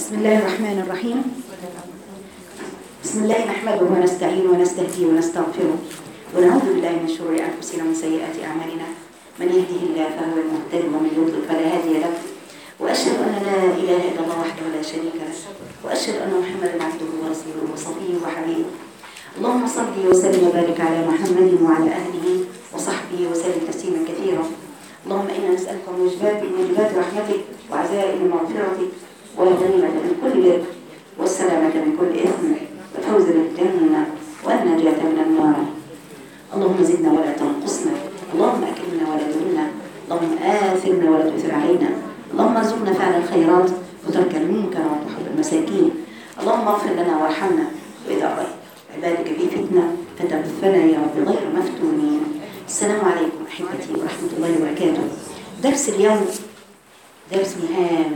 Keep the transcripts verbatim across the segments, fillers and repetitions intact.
بسم الله الرحمن الرحيم. بسم الله نحمده ونستعينه ونستهديه ونستغفره ونعوذ بالله من شرور أنفسنا ومن سيئات أعمالنا. من يهده الله فهو المهتد ومن يضلل فلا هادي له. وأشهد أن لا إله إلا الله وحده لا شريك له، وأشهد أن محمدا عبده ورسوله وصفيه وحبيبه. اللهم صل وسلم وبارك على محمد وعلى أهله وصحبه وسلم تسليما كثيرا. اللهم إنا نسألك موجبات موجبات رحمتك وعزائم مغفرتك والغنيمة من كل بر والسلامة من كل إثم والفوز بالجنة والنجاة من النار. اللهم زدنا ولا تنقصنا، اللهم أكرمنا ولا تهنا، اللهم آثرنا ولا تؤثر علينا، اللهم ارزقنا فعل الخيرات وترك المنكر وحب المساكين. اللهم اغفر لنا وارحمنا، وإذا أردت عبادك في فتنة فتوفنا يا رب غير مفتونين. السلام عليكم أحبتي ورحمة الله وبركاته. درس اليوم درس هام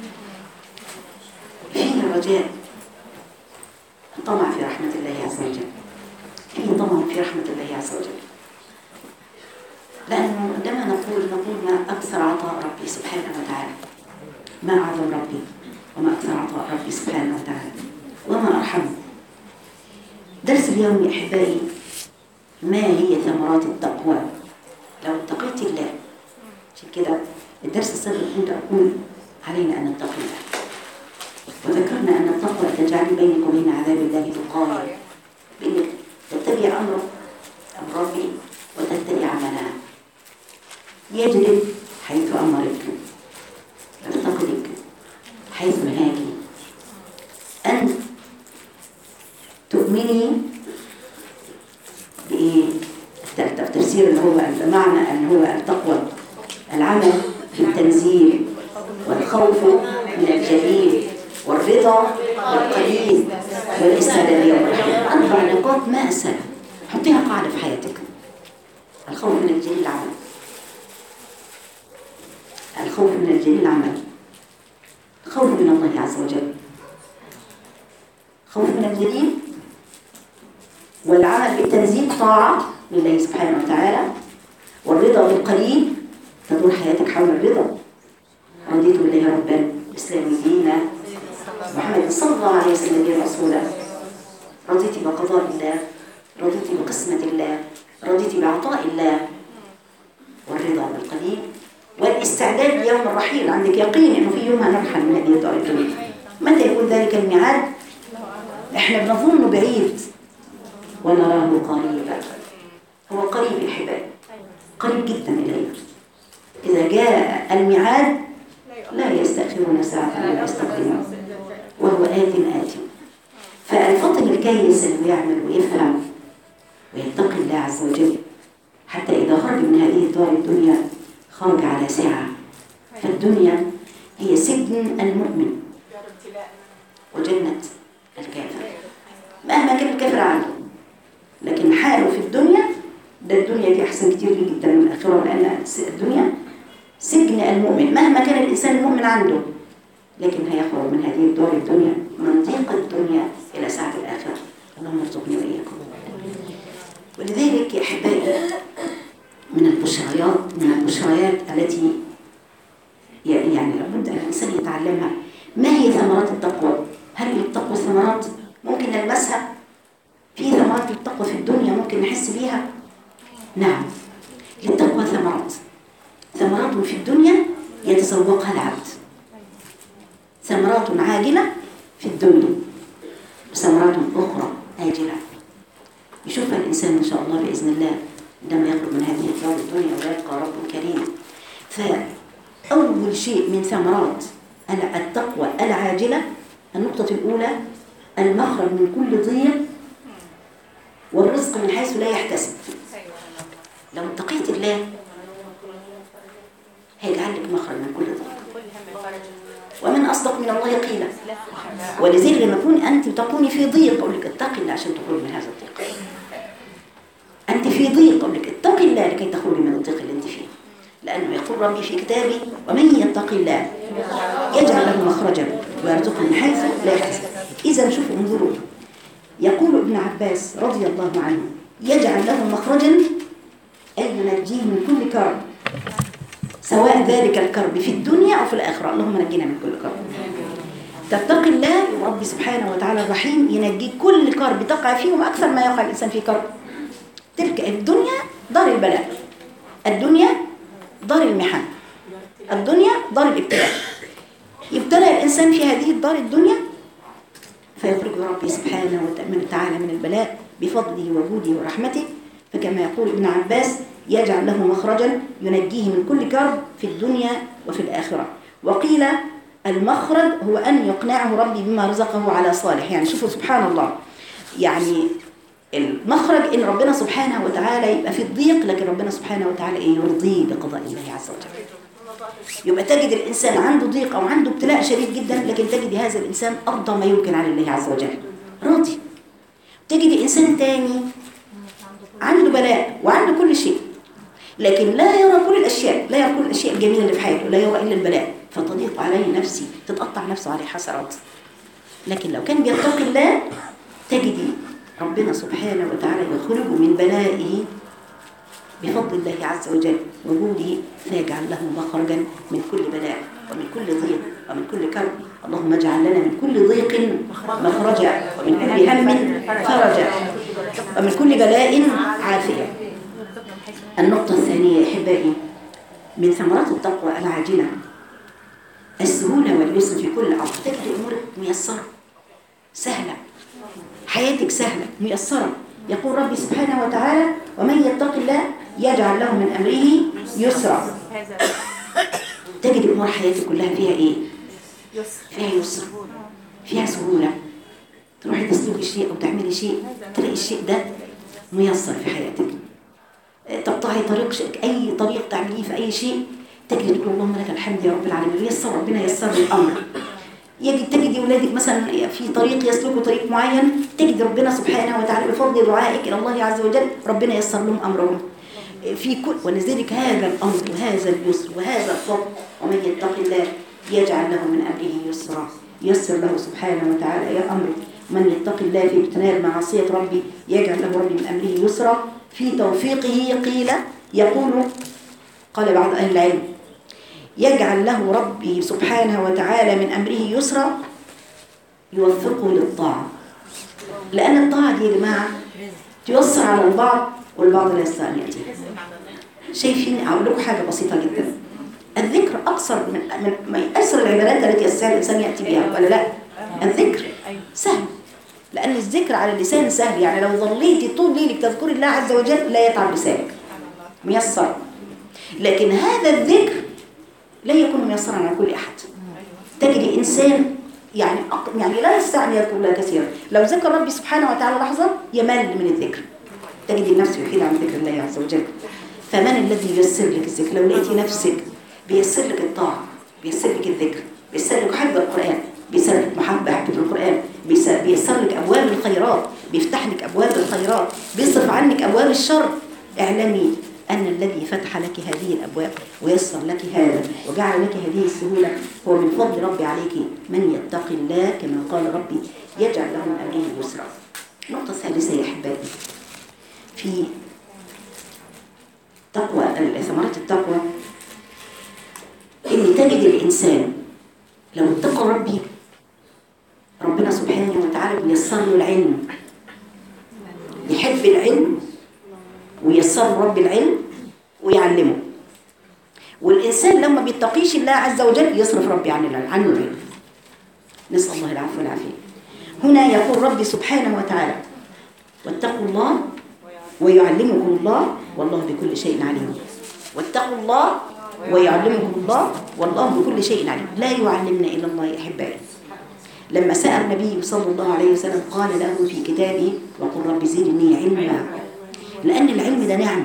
فيه الرجاء، الطمع في رحمة الله عز وجل. فيه طمع في رحمة الله عز وجل، لأنه عندما نقول نقول ما أكثر عطاء ربي سبحانه وتعالى، ما أعظم ربي وما أكثر عطاء ربي سبحانه وتعالى وما أرحمه. درس اليوم يا أحبائي، ما هي ثمرات التقوى لو اتقيت الله. عشان كده الدرس السابق كنت أقول علينا أن نتقي الله، وذكرنا أن التقوى تجعل بينك وبين عذاب الله وقاية، بأنك تتبع أمره أمر ربي وتتبع عملها، يجلب حيث أمرك، يفتقدك حيث نهاك، أن تؤمني بإيه؟ التفسير اللي هو بمعنى أن هو التقوى العمل في التنزيل، والخوف من الجليل، والرضا والقليل، والاستعداد ليوم الرحيل. أربع نقاط ما أسهل، حطيها قاعدة في حياتك. الخوف من الجليل العمل، الخوف من الجليل العمل، خوف من الله عز وجل، خوف من الجليل، والعمل بالتنزيل طاعة لله سبحانه وتعالى، والرضا بالقليل، تدور حياتك حول الرضا. رضيت بالله ربا، الإسلام دينا، محمد صلى الله عليه وسلم رسولا. رضيت بقضاء الله، رضيت بقسمة الله، رضيت بعطاء الله، والرضا بالقليل، والاستعداد ليوم الرحيل. عندك يقين انه في يوم هنرحل من هذه الدار الدنيا. متى يكون ذلك الميعاد؟ احنا بنظنه بعيد ونراه قريبا. هو قريب يا حبايبي، قريب جدا الينا. اذا جاء الميعاد لا يستأخرون ساعة ولا يستقدمون، وهو آت آت. فالفطن الكيس اللي يعمل ويفهم ويتقي الله عز وجل، حتى إذا خرج من هذه الدار الدنيا خرج على ساعة. فالدنيا هي سجن المؤمن وجنة الكافر، مهما كان الكافر عنده، لكن حاله في الدنيا ده الدنيا دي أحسن كتير جدا من الآخرة، لأن الدنيا سجن المؤمن مهما كان الإنسان المؤمن عنده، لكن هيخرج من هذه الدار الدنيا من ضيق الدنيا إلى سعة الآخرة. اللهم ارزقني وإياكم. ولذلك يا أحبائي، من البشريات من البشريات التي يعني لابد أن الإنسان يتعلمها، ما هي ثمرات التقوى؟ هل للتقوى ثمرات ممكن نلمسها؟ في ثمرات للتقوى في الدنيا ممكن نحس بيها؟ نعم، للتقوى ثمرات ثمرات في الدنيا يتسوقها العبد، ثمرات عاجلة في الدنيا وثمرات أخرى آجلة يشوفها الإنسان إن شاء الله بإذن الله عندما يخرج من هذه الدار الدنيا ويلقى رب كريم. فأول شيء من ثمرات التقوى العاجلة، النقطة الأولى المخرج من كل ضيق والرزق من حيث لا يحتسب. لو اتقيت الله هيجعل لك مخرج من كل ضيق، ومن أصدق من الله قيلا. ولذلك لما تكون أنت تكوني في ضيق أقول لك اتقي الله عشان تخرج من هذا الضيق. أنت في ضيق أقول لك اتقي الله لكي تخرج من الضيق اللي أنت فيه، لأنه يقول ربي في كتابي ومن يتقي الله يجعل له مخرجا ويرزقه من حيث لا يحتسب. إذا شوفوا انظروا، يقول ابن عباس رضي الله عنه يجعل له مخرجا أي ينجيه من كل كرب، سواء ذلك الكرب في الدنيا أو في الآخرة. اللهم نجينا من كل كرب. تتقي الله ورب سبحانه وتعالى الرحيم ينجيك كل كرب تقع فيه وأكثر ما يقع الإنسان في كرب. تلك الدنيا دار البلاء، الدنيا دار المحن، الدنيا دار الابتلاء. يبتلى الإنسان في هذه الدار الدنيا فيخرجه ربي سبحانه وتعالى من البلاء بفضله وجوده ورحمته. فكما يقول ابن عباس يجعل له مخرجا ينجيه من كل كرب في الدنيا وفي الآخرة. وقيل المخرج هو أن يقنعه ربي بما رزقه على صالح. يعني شوفوا سبحان الله، يعني المخرج إن ربنا سبحانه وتعالى يبقى في الضيق، لكن ربنا سبحانه وتعالى إيه يرضيه بقضاء الله عز وجل. يبقى تجد الإنسان عنده ضيق أو عنده ابتلاء شديد جدا، لكن تجد هذا الإنسان أرضى ما يمكن على الله عز وجل، راضي. تجد إنسان تاني عنده بلاء وعنده كل شيء، لكن لا يرى كل الأشياء، لا يرى كل الأشياء الجميلة اللي في حياته، لا يرى إلا البلاء، فتضيق عليه نفسي، تتقطع نفسه عليه حسرات. لكن لو كان بيتقي الله تجدي ربنا سبحانه وتعالى يخرجه من بلائه بفضل الله عز وجل وجوده، فيجعل له مخرجا من كل بلاء ومن كل ضيق ومن كل كرب. اللهم اجعل لنا من كل ضيق مخرجا ومن كل هم فرجا ومن كل بلاء عافية. النقطة الثانية يا أحبائي من ثمرات التقوى العاجلة السهولة واليسر في كل أمر. تجد أمورك ميسرة سهلة، حياتك سهلة ميسرة. يقول ربي سبحانه وتعالى ومن يتق الله يجعل له من أمره يسرا. تجد أمور حياتك كلها فيها إيه؟ فيها يسر، فيها سهولة. تروحي تسلكي شيء أو تعملي شيء تلاقي الشيء ده ميسر في حياتك. تقطعي طريق شيء، أي طريق تعمليه في أي شيء تجد تقول اللهم لك الحمد يا رب العالمين، يسر ربنا يسر الأمر. يجد تجد أولادك مثلا في طريق يسلكوا طريق معين، تجد ربنا سبحانه وتعالى بفضل دعائك إلى الله عز وجل ربنا يسر لهم أمرهم في كل. ولذلك هذا الأمر وهذا اليسر وهذا الفضل ومن يتق الله يجعل له من أمره يسرا، يسر له سبحانه وتعالى يا أمره. من يتق الله في اجتناب معصية ربي يجعل له ربي من أمره يسرا. في توفيقه قيل يقول قال بعض أهل العلم يجعل له ربي سبحانه وتعالى من أمره يسرا يوفقه للطاعة، لأن الطاعة دي يا جماعة تيسر على البعض والبعض لا يستطيع أن يأتي. شايفين أقول لكم حاجة بسيطة جدا، الذكر أكثر من من أسر العبادات التي يستطيع الإنسان يأتي بها ولا لا؟ الذكر سهل، لأن الذكر على اللسان سهل. يعني لو ظليتي طول ليلك تذكر الله عز وجل لا يتعب لسانك، ميسر. لكن هذا الذكر لا يكون ميسرا على كل أحد. تجد إنسان يعني يعني لا يستطيع أن يذكر الله كثيرا، لو ذكر ربي سبحانه وتعالى لحظة يمل من الذكر، تجد النفس يحيد عن ذكر الله عز وجل. فمن الذي ييسر لك الذكر؟ لو لقيتي نفسك بيسر لك الطاعة، بيسر لك الذكر، بيسر لك حفظ القرآن، بيسر لك محبة حفظ القرآن، بيسر لك أبواب الخيرات، بيفتح لك أبواب الخيرات، بيصرف عنك أبواب الشر، اعلمي أن الذي فتح لك هذه الأبواب ويسر لك هذا وجعل لك هذه السهولة هو من فضل ربي عليك. من يتق الله كما قال ربي يجعل له من أمره يسرا. النقطة الثالثة يا أحبابي في تقوى ثمرات التقوى إن تجد الإنسان لو اتقى ربي ربنا سبحانه وتعالى بيسر له العلم، يحب العلم ويسر رب العلم ويعلمه. والإنسان لما بيتقيش الله عز وجل يصرف ربي عن عنه العلم. نسأل الله العفو والعافية. هنا يقول ربي سبحانه وتعالى واتقوا الله ويعلمكم الله والله بكل شيء عليم. واتقوا الله ويعلمكم الله والله بكل شيء عليم. لا يعلمنا إلا الله يا أحبائي. لما سأل النبي صلى الله عليه وسلم قال له في كتابه وقل رب زدني علما، لأن العلم ده نعمة.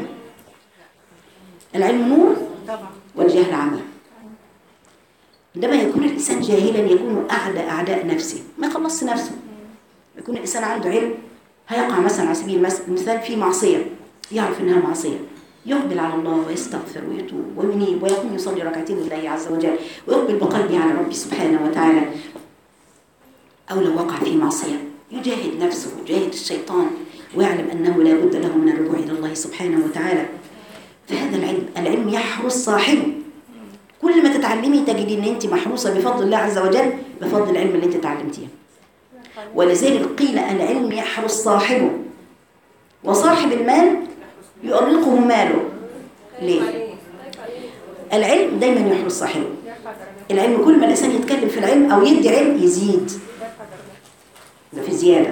العلم نور والجهل عمى. عندما يكون الإنسان جاهلا يكون أعدى أعداء نفسه، ما يخلصش نفسه. يكون الإنسان عنده علم هيقع مثلا على سبيل المثال في معصية، يعرف إنها معصية، يقبل على الله ويستغفر ويتوب وينيب ويقوم يصلي ركعتين لله عز وجل ويقبل بقلبه على ربي سبحانه وتعالى. أو لو وقع في معصية يجاهد نفسه ويجاهد الشيطان ويعلم أنه لا بد له من الرجوع إلى الله سبحانه وتعالى. فهذا العلم العلم يحرس صاحبه كل ما تتعلمي تجدي ان انت محروسه بفضل الله عز وجل، بفضل العلم اللي انت تعلمتيه. ولذلك قيل العلم يحرس صاحبه، وصاحب المال يؤرقه ماله. ليه؟ العلم دايما يحرس صاحبه. العلم كل ما الانسان يتكلم في العلم او يدي علم يزيد، ده في زياده.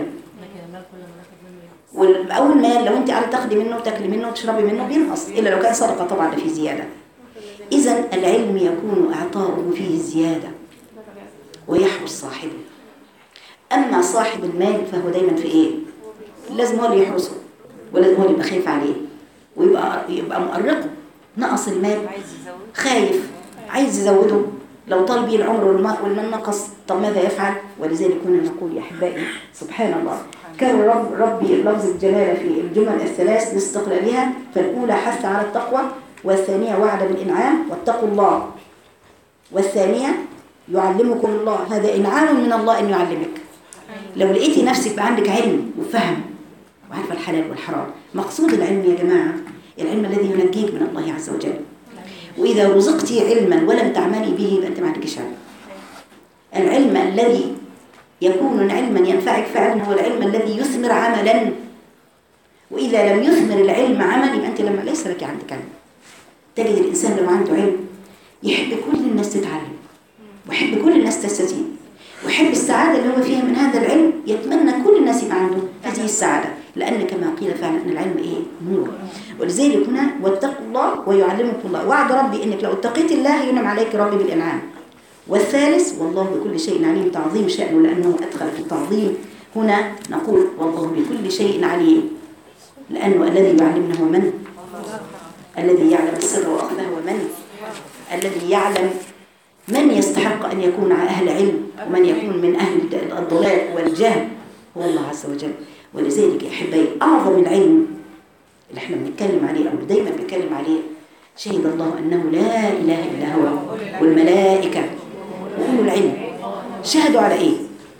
والاول مال لو انت قاعده تاخدي منه وتاكلي منه وتشربي منه بينقص، الا لو كان صدقه طبعا ده في زياده. اذا العلم يكون اعطاؤه فيه زياده ويحرس صاحبه. اما صاحب المال فهو دايما في ايه؟ لازم هو اللي يحرسه، ولازم هو اللي يبقى خايف عليه ويبقى يبقى مؤرقه. نقص المال خايف عايز يزوده، لو طال بيه العمر والمال نقص، طب ماذا يفعل؟ ولذلك كنا نقول يا احبائي سبحان الله، كان رب ربي لفظ الجلاله في الجمل الثلاث لاستقلالها، فالاولى حث على التقوى، والثانيه وعد بالانعام واتقوا الله، والثانيه يعلمكم الله، هذا انعام من الله ان يعلمك. لو لقيتي نفسك بقى عندك علم وفهم وعارفه الحلال والحرام. مقصود العلم يا جماعه العلم الذي ينجيك من الله عز وجل. واذا رزقتي علما ولم تعملي به يبقى انت ما عندكش علم. العلم الذي يكون علما ينفعك فعلا هو العلم الذي يثمر عملا، واذا لم يثمر العلم عمل يبقى انت لما ليس لك عندك علم. تجد الانسان لو عنده علم يحب كل الناس تتعلم، ويحب كل الناس تستزيد، ويحب السعاده اللي هو فيها من هذا العلم، يتمنى كل الناس يبقى عنده هذه السعاده، لان كما قيل فعلا ان العلم ايه؟ نور. ولذلك هنا واتقوا الله ويعلمكم الله، وعد ربي انك لو اتقيت الله ينعم عليك ربي بالانعام. والثالث والله بكل شيء عليم، تعظيم شأنه لانه ادخل في التعظيم. هنا نقول والله بكل شيء عليم، لانه الذي يعلمنا هو من؟ الذي يعلم السر واخفى هو من؟ الذي يعلم من يستحق ان يكون اهل علم ومن يكون من اهل الضلال والجهل هو الله عز وجل. ولذلك يا احبائي اعظم العلم اللي احنا بنتكلم عليه او دايما بنتكلم عليه، شهد الله انه لا اله الا هو والملائكه واولو العلم. شهدوا على ايه؟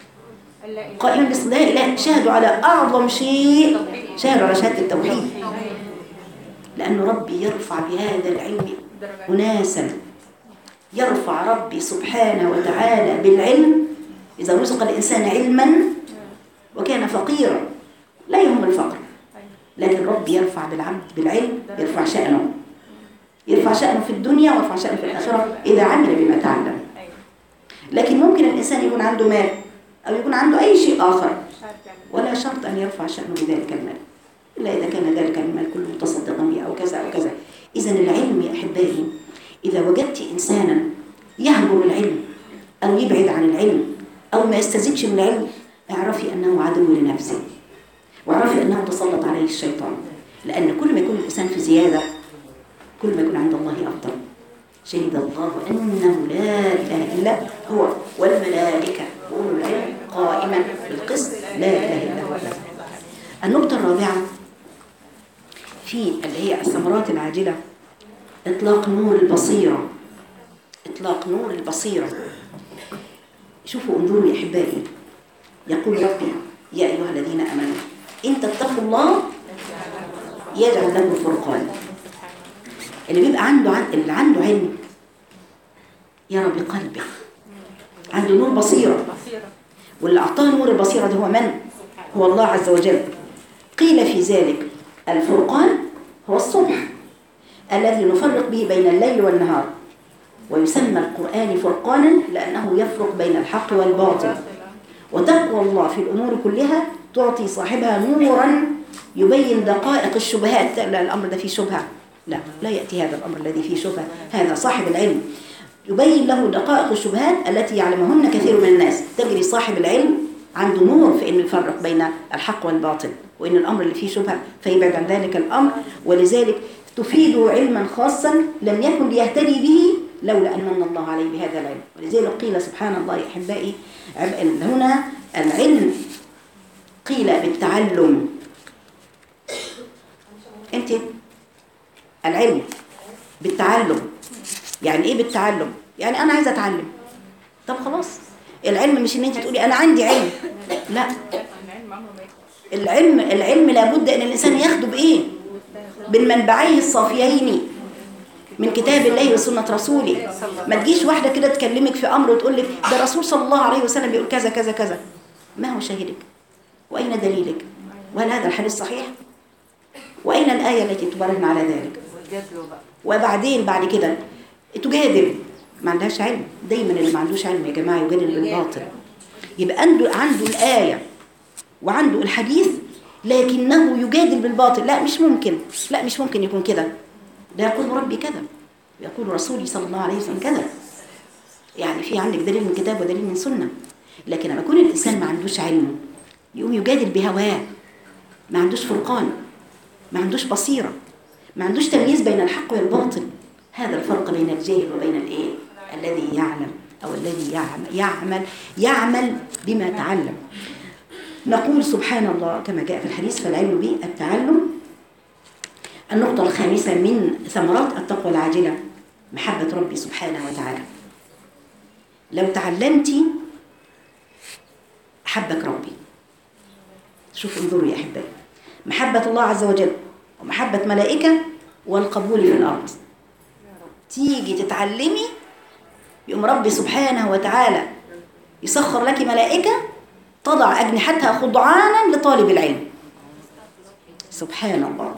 قائما بس لا اله، شهدوا على اعظم شيء، شهدوا على شهاده التوحيد، لان ربي يرفع بهذا العلم اناسا. يرفع ربي سبحانه وتعالى بالعلم. اذا رزق الانسان علما وكان فقيرا لا يهم الفقر، لكن ربي يرفع بالعبد بالعلم، يرفع شأنه، يرفع شأنه في الدنيا ويرفع شأنه في الآخرة إذا عمل بما تعلم. لكن ممكن الإنسان يكون عنده مال أو يكون عنده أي شيء آخر، ولا شرط أن يرفع شأنه بذلك المال، إلا إذا كان ذلك المال كله متصدقا به أو كذا أو كذا. إذا العلم يا أحبائي، إذا وجدت إنسانا يهجر العلم أو يبعد عن العلم أو ما يستزيدش من العلم، اعرفي أنه عدو لنفسه، واعرفي أنه تسلط عليه الشيطان. لأن كل ما يكون الإنسان في زيادة كل ما يكون عند الله أفضل. شهد الله أنه لا إله إلا هو والملائكة وأولو العلم قائما بالقسط لا إله إلا هو. النقطة الرابعة في اللي هي الثمرات العاجلة، إطلاق نور البصيرة. إطلاق نور البصيرة. شوفوا انظروا يا أحبائي، يقول ربي يا أيها الذين آمنوا إن تتقوا الله يجعل له فرقان. اللي بيبقى عنده عن... اللي عنده علم يرى بقلبه، عنده نور بصيرة، واللي أعطاه نور البصيرة ده هو من؟ هو الله عز وجل. قيل في ذلك الفرقان هو الصبح الذي نفرق به بين الليل والنهار، ويسمى القرآن فرقانا لأنه يفرق بين الحق والباطل. وتقوى الله في الأمور كلها تعطي صاحبها نورا يبين دقائق الشبهات. لا الأمر ده فيه شبهة، لا لا يأتي هذا الأمر الذي فيه شبهة، هذا صاحب العلم يبين له دقائق الشبهات التي يعلمهن كثير من الناس. تجري صاحب العلم عنده نور في أن يفرق بين الحق والباطل، وإن الأمر اللي فيه شبهة فيبعد عن ذلك الأمر. ولذلك تفيده علما خاصا لم يكن ليهتدي به لولا أن من الله عليه بهذا العلم. ولذلك قيل سبحان الله يا أحبائي هنا العلم قيل بالتعلم. أنت العلم بالتعلم يعني إيه بالتعلم؟ يعني أنا عايزة أتعلم، طب خلاص العلم مش إن أنت تقولي أنا عندي علم، لا العلم العلم لابد أن الإنسان ياخده بإيه؟ بالمنبعيه الصافيين. من كتاب الله وسنة رسوله. ما تجيش واحدة كده تكلمك في أمر وتقول لك ده الرسول صلى الله عليه وسلم بيقول كذا كذا كذا. ما هو شاهدك؟ وأين دليلك؟ وهل هذا الحديث صحيح؟ وأين الآية التي تبرهن على ذلك؟ وبعدين بعد كده تجادل، ما عندهاش علم. دايما اللي ما عندوش علم يا جماعة يجادل بالباطل. يبقى عنده عنده الآية وعنده الحديث لكنه يجادل بالباطل. لا مش ممكن، لا مش ممكن يكون كده. ده يقول ربي كذا، يقول رسولي صلى الله عليه وسلم كذا. يعني في عندك دليل من كتاب ودليل من سنة. لكن لما يكون الإنسان ما عندوش علم يقوم يجادل بهواه، ما عندوش فرقان، ما عندوش بصيرة، ما عندوش تمييز بين الحق والباطل. هذا الفرق بين الجاهل وبين الايه الذي يعلم أو الذي يعمل يعمل يعمل بما تعلم. نقول سبحان الله كما جاء في الحديث فالعلم به التعلم. النقطة الخامسة من ثمرات التقوى العاجلة محبة ربي سبحانه وتعالى. لو تعلمتي حبك ربي. شوف انظروا يا أحبائي، محبة الله عز وجل ومحبة ملائكة والقبول في الأرض. تيجي تتعلمي يقوم ربي سبحانه وتعالى يسخر لك ملائكة تضع أجنحتها خضعانا لطالب العلم. سبحان الله.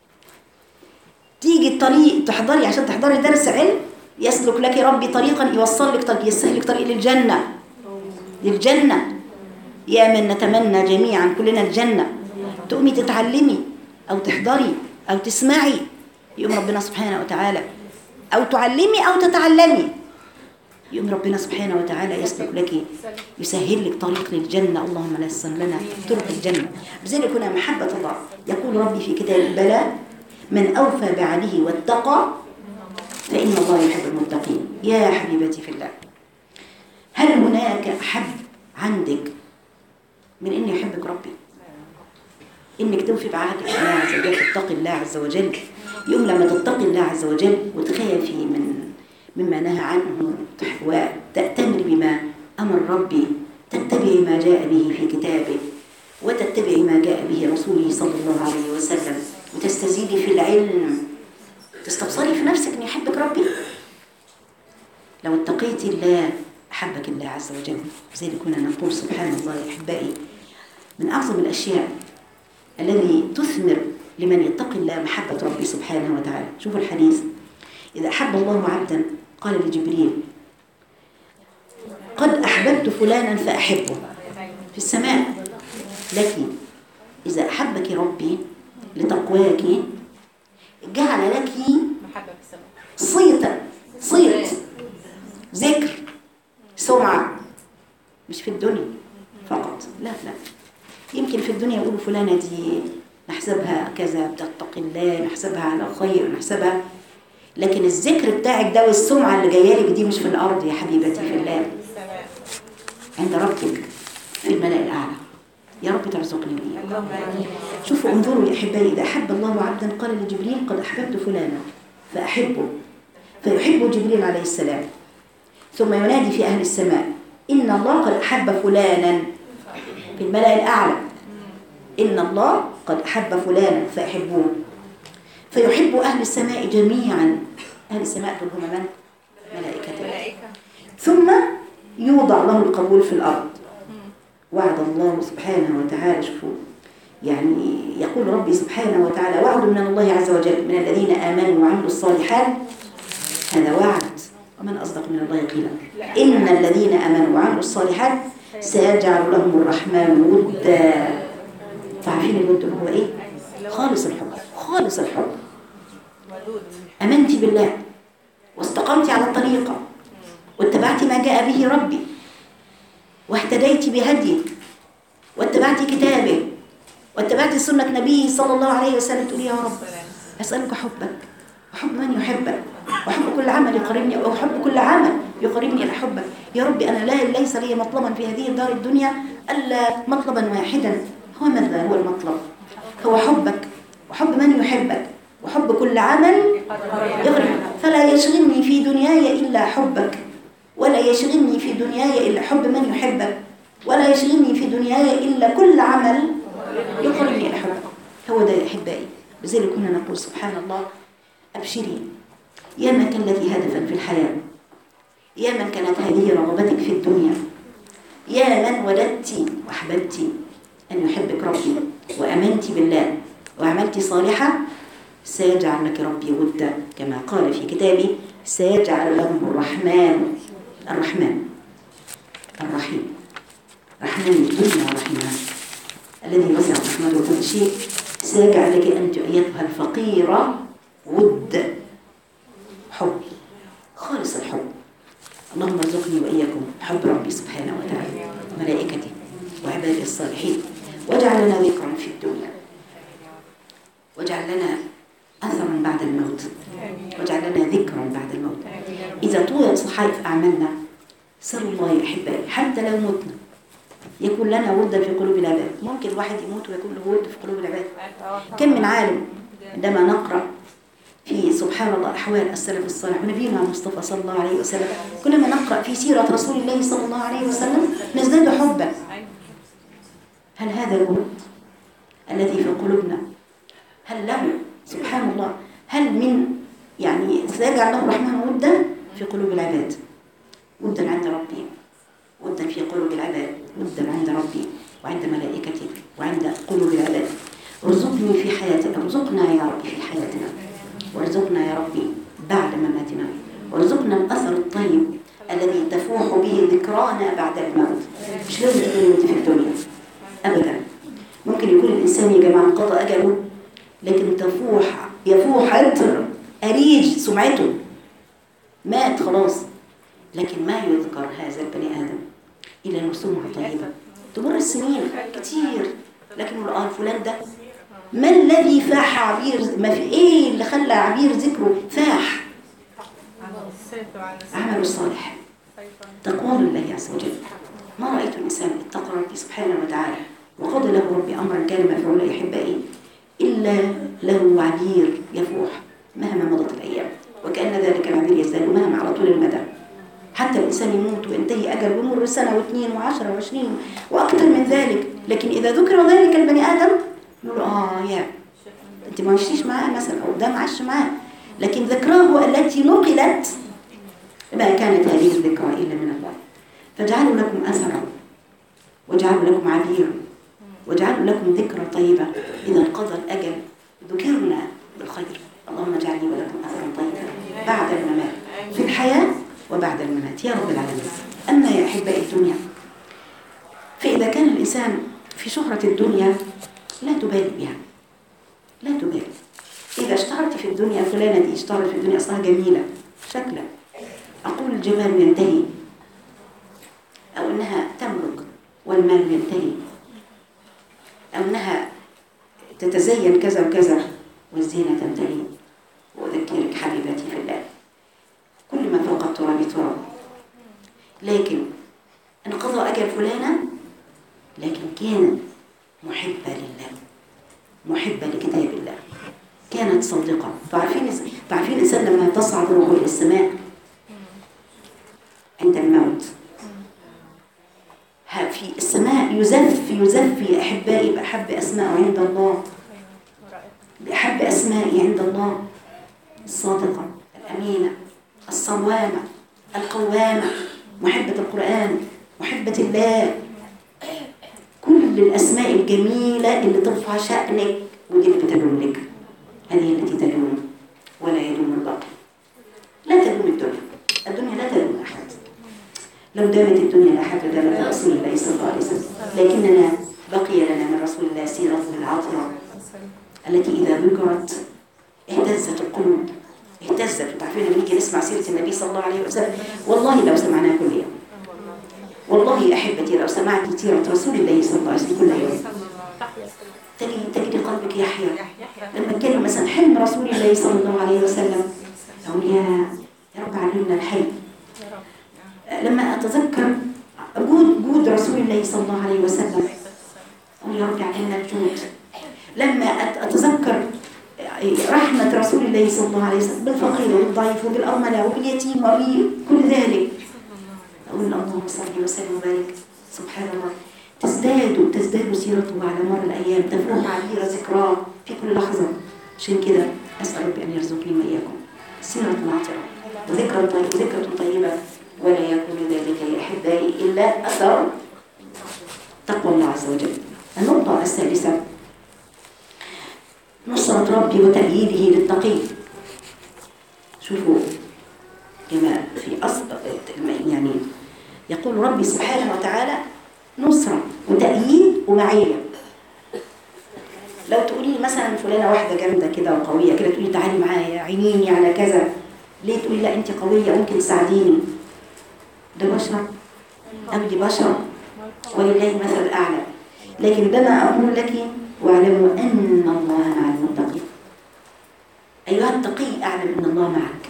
تيجي الطريق تحضري عشان تحضري درس علم يسلك لك ربي طريقا يوصل لك طريق، يسهل لك طريق للجنة للجنة. يا من نتمنى جميعا كلنا الجنة. تقومي تتعلمي أو تحضري أو تسمعي يقوم ربنا سبحانه وتعالى، أو تعلمي أو تتعلمي يقوم ربنا سبحانه وتعالى يسلك لك يسهل لك طريق للجنة. اللهم لا يسر لنا طرق الجنة. بذلك هنا محبة الله. يقول ربي في كتاب البلاء من أوفى بعهده واتقى فإن الله يحب المتقين. يا حبيبتي في الله، هل هناك أحب عندك من إن يحبك ربي؟ إنك توفي بعهدك الله عز وجل، تتقي الله عز وجل. يوم لما تتقي الله عز وجل وتخافي من مما نهى عنه وتأتمر بما أمر ربي، تتبعي ما جاء به في كتابه وتتبعي ما جاء به رسوله صلى الله عليه وسلم، وتستزيدي في العلم، تستبصري في نفسك أن يحبك ربي. لو اتقيتي الله أحبك الله عز وجل. زي اللي كنا نقول سبحان الله يا أحبائي، من أعظم الأشياء الذي تثمر لمن يتقي الله محبة ربي سبحانه وتعالى. شوفوا الحديث، إذا أحب الله عبدا قال لجبريل قد أحببت فلانا فأحبه في السماء لك. إذا أحبك ربي لتقواك جعل لك صيتا صيت ذكر سمعة، مش في الدنيا فقط، لا لا. يمكن في الدنيا يقولوا فلانة دي نحسبها كذا بتتقي الله، نحسبها على خير، نحسبها، لكن الذكر بتاعك ده والسمعة اللي جايه لك دي مش في الأرض يا حبيبتي في الله، عند ربك في الملأ الأعلى. يا رب ترزقني وإياك. شوفوا انظروا يا أحبائي، إذا أحب الله عبدا قال لجبريل قد أحببت فلانا فأحبه، فيحب جبريل عليه السلام، ثم ينادي في أهل السماء إن الله قد أحب فلانا في الملأ الأعلى، إن الله قد أحب فلانا فأحبوه، فيحب أهل السماء جميعا. أهل السماء دول هم من؟ ملائكة. ثم يوضع له القبول في الأرض. وعد الله سبحانه وتعالى، شوفوا يعني يقول ربي سبحانه وتعالى وعد من الله عز وجل من الذين آمنوا وعملوا الصالحات، هذا وعد، ومن أصدق من الله قيلا. إن الذين آمنوا وعملوا الصالحات سيجعل لهم الرحمن ودا. تعرفين الود هو إيه؟ خالص الحب، خالص الحب. أمنتي بالله واستقمتي على الطريقة واتبعت ما جاء به ربي واهتديت بهديه واتبعت كتابه واتبعت سنة نبيه صلى الله عليه وسلم، تقولي يا رب أسألك حبك وحب من يحبك وحب كل عمل يقربني وحب كل عمل يقربني إلى حبك. يا رب أنا لا ليس لي مطلبا في هذه الدار الدنيا ألا مطلبا واحدا، هو ماذا هو المطلب؟ هو حبك وحب من يحبك وحب كل عمل يقرب. فلا يشغلني في دنياي إلا حبك، ولا يشغلني في دنياي إلا حب من يحبك، ولا يشغلني في دنياي إلا كل عمل يقربني إلى حبك. هو ده يا أحبائي. بذلك كنا نقول سبحان الله أبشري يا من كان لك هدفا في الحياة، يا من كانت هذه رغبتك في الدنيا، يا من ولدت وأحببت أن يحبك ربي وأمنت بالله وعملت صالحة، سيجعل لك ربي ودا كما قال في كتابه سيجعل لهم الرحمن الرحمن الرحيم رحمن الدنيا ورحمن الذي وسع رحمته كل شيء، سيجعل لك أنت أيتها الفقيرة ود حب خالص الحب. اللهم ارزقني وإياكم حب ربي سبحانه وتعالى وملائكته وعباده الصالحين، واجعل لنا ذكرا في الدنيا، واجعل لنا أثرا بعد الموت، واجعل لنا ذكرا بعد الموت. إذا طويت صحائف أعمالنا سر الله يا أحبائي حتى لو متنا يكون لنا ودا في قلوب العباد. ممكن الواحد يموت ويكون له ود في قلوب العباد. كم من عالم عندما نقرأ في سبحان الله أحوال السلف الصالح ونبينا المصطفى صلى الله عليه وسلم، كلما نقرأ في سيرة رسول الله صلى الله عليه وسلم نزداد حبا. هل هذا الود الذي في قلوبنا هل له سبحان الله هل من يعني سيجعل له الرحمن ودا في قلوب العباد، ودا عند ربي، ودا في قلوب العباد، ودا عند ربي وعند ملائكته وعند قلوب العباد. ارزقني في حياتنا، ارزقنا يا ربي في حياتنا، وارزقنا يا ربي بعد مماتنا، وارزقنا الأثر الطيب الذي تفوح به ذكرانا بعد الموت. مش لازم تكون في الدنيا أبدا. ممكن يكون الإنسان يا جماعة انقضى أجله لكن تفوح يفوح عطر أريج سمعته، مات خلاص، لكن ما يذكر هذا البني آدم إلا له سمعة طيبة. تمر السنين كتير لكن الآن فلان ده ما الذي فاح عبير، ما في ايه اللي خلى عبير ذكره فاح؟ عمله الصالح، تقوى لله عز وجل. ما رأيت الإنسان اتقى ربي سبحانه وتعالى وقضى له ربي أمرا كان مفعولا يا أحبائي إلا له عبير يفوح مهما مضت الأيام، وكأن ذلك العبير يزداد مهما على طول المدى. حتى الإنسان يموت وينتهي أجل ويمر سنة واثنين وعشرة وعشرين وأكثر من ذلك، لكن إذا ذكر ذلك البني آدم نقول آه يا أنت ما عشتيش معاه مثلا أو ده ما عاش معاه، لكن ذكراه التي نقلت ما كانت هذه الذكرى إلا من الله. فاجعلوا لكم أثرا واجعلوا لكم عبيرا واجعلوا لكم ذكرى طيبة إذا انقضى الأجل ذكرنا بالخير. اللهم اجعلني ولكم أثرا طيبا بعد الممات في الحياة وبعد الممات يا رب العالمين. أما يا أحبائي الدنيا، فإذا كان الإنسان في شهرة الدنيا لا تبالي بها، لا تبالي. إذا اشتهرت في الدنيا فلانة دي اشتهرت في الدنيا أصلها جميلة شكلا، أقول الجمال ينتهي أو أنها تملك والمال ينتهي أو أنها تتزين كذا وكذا والزينة تنتهي. وأذكرك حبيبتي في الله كل ما فوق التراب تراب. لكن انقضى أجل فلانة لكن كانت محبة لله، محبة لكتاب الله، كانت صادقة. تعرفين تعرفين الإنسان لما تصعد روحه إلى السماء عند الموت، في السماء يزف يزف يا أحبائي بأحب أسماء عند الله، بأحب أسمائي عند الله: الصادقة، الأمينة، الصوامة، القوامة، محبة القرآن، محبة الله، كل الأسماء الجميلة اللي ترفع شأنك ودي اللي بتدوم لك، هذه التي تدوم ولا يدوم الباقي. لا تدوم الدنيا، الدنيا لا تدوم أحد. لو دامت الدنيا لأحد دامت رسول الله صلى الله عليه وسلم، لكننا بقي لنا من رسول الله سيرته العطرة التي إذا ذكرت اهتزت القلوب، اهتزت. وتعرفين لما نيجي نسمع سيرة النبي صلى الله عليه وسلم والله لو سمعناها كل يوم، والله يا أحبتي لو سمعت سيرة رسول الله صلى الله عليه وسلم كل يوم تجد تجد قلبك يحيا. لما كان مثلا حلم رسول الله صلى الله عليه وسلم أقول يا يا رب علمنا الحلم. لما أتذكر جود جود رسول الله صلى الله عليه وسلم أقول يا رب علمنا الجود. لما أتذكر رحمة رسول الله صلى الله عليه وسلم بالفقير والضعيف وبالأرملة وباليتيم وبكل ذلك أقول اللهم صل وسلم وبارك. سبحان الله، تزداد تزداد سيرته على مر الأيام، تفوح عبير ذكراه في كل لحظة. عشان كده أسأل ربي أن يرزقني وإياكم سيرة عطرة وذكرى طيب وذكرى طيبة، ولا يكون ذلك يا أحبائي إلا أثر تقوى الله عز وجل. النقطة الثالثة نصرة ربي وتأييده للتقي. شوفوا كما في أصل يعني يقول ربي سبحانه وتعالى نصرة وتأييد ومعية. لو تقولي مثلا فلانة واحدة جامدة كده وقوية كده، تقولي تعالي معايا عينيني على كذا، ليه تقولي لا انت قوية ممكن تساعديني؟ ده بشر أو دي بشر ولله المثل الأعلى. لكن ده ما أقول لك واعلموا أن الله مع المتقين. أيها التقي أعلم أن الله معك.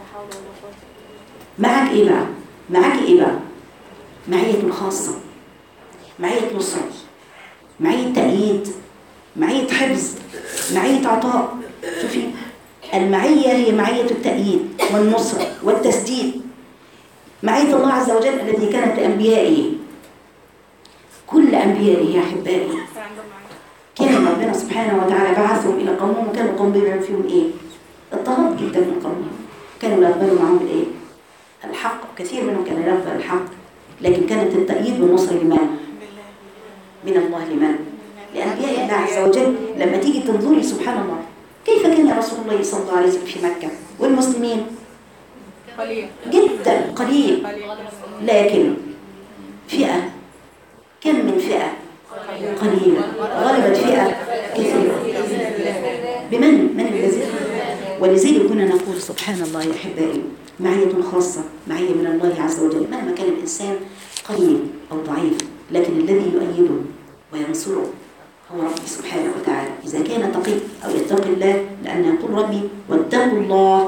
معك إيه بقى؟ معك إيه بقى؟ معية خاصة، معية نصرة، معية تأييد، معية حفظ، معية عطاء. شوفي المعية هي معية التأييد والنصرة والتسديد. معية الله عز وجل الذي كانت لأنبيائه، كل أنبيائه يا أحبائي كان ربنا سبحانه وتعالى بعثهم إلى قومهم، وكانوا قوم بيعملوا فيهم إيه؟ اضطهاد جدا من قومهم، كانوا لا يقبلوا معهم الإيه؟ الحق، كثير منهم كان لا يقبل الحق، لكن كانت التأييد والنصر لمن؟ من الله. لمن؟ لأنبياء الله عز وجل. لما تيجي تنظري سبحان الله كيف كان رسول الله صلى الله عليه وسلم في مكة والمسلمين قليل جدا قليل، لكن فئة كم من فئة قليلة غلبت فئة كثيرة. بمن؟ من الذي؟ ولذلك كنا نقول سبحان الله يا أحبائي معية خاصة، معية من الله عز وجل. مهما كان الإنسان قليل أو ضعيف، لكن الذي يؤيده وينصره هو ربي سبحانه وتعالى. إذا كان تقي أو يتقي الله، لأن يقول ربي واتقوا الله،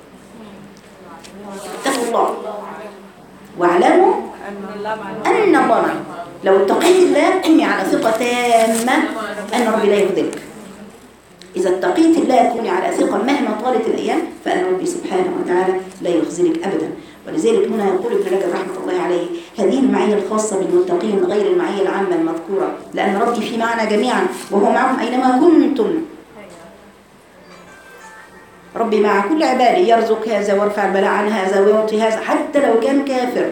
اتقوا الله واعلموا أن الله معكم. لو اتقيت الله كوني على ثقة تامة أن ربي لا يخذلك. إذا اتقيت الله كوني على ثقة مهما طالت الأيام فأن ربي سبحانه وتعالى لا يخذلك أبدا. ولذلك هنا يقول ابن رجب رحمة الله عليه هذه المعية الخاصة بالمتقين غير المعية العامة المذكورة، لأن ربي في معنا جميعا وهو معكم أينما كنتم. ربي مع كل عباده، يرزق هذا ويرفع البلاء عن هذا ويعطي هذا، حتى لو كان كافر،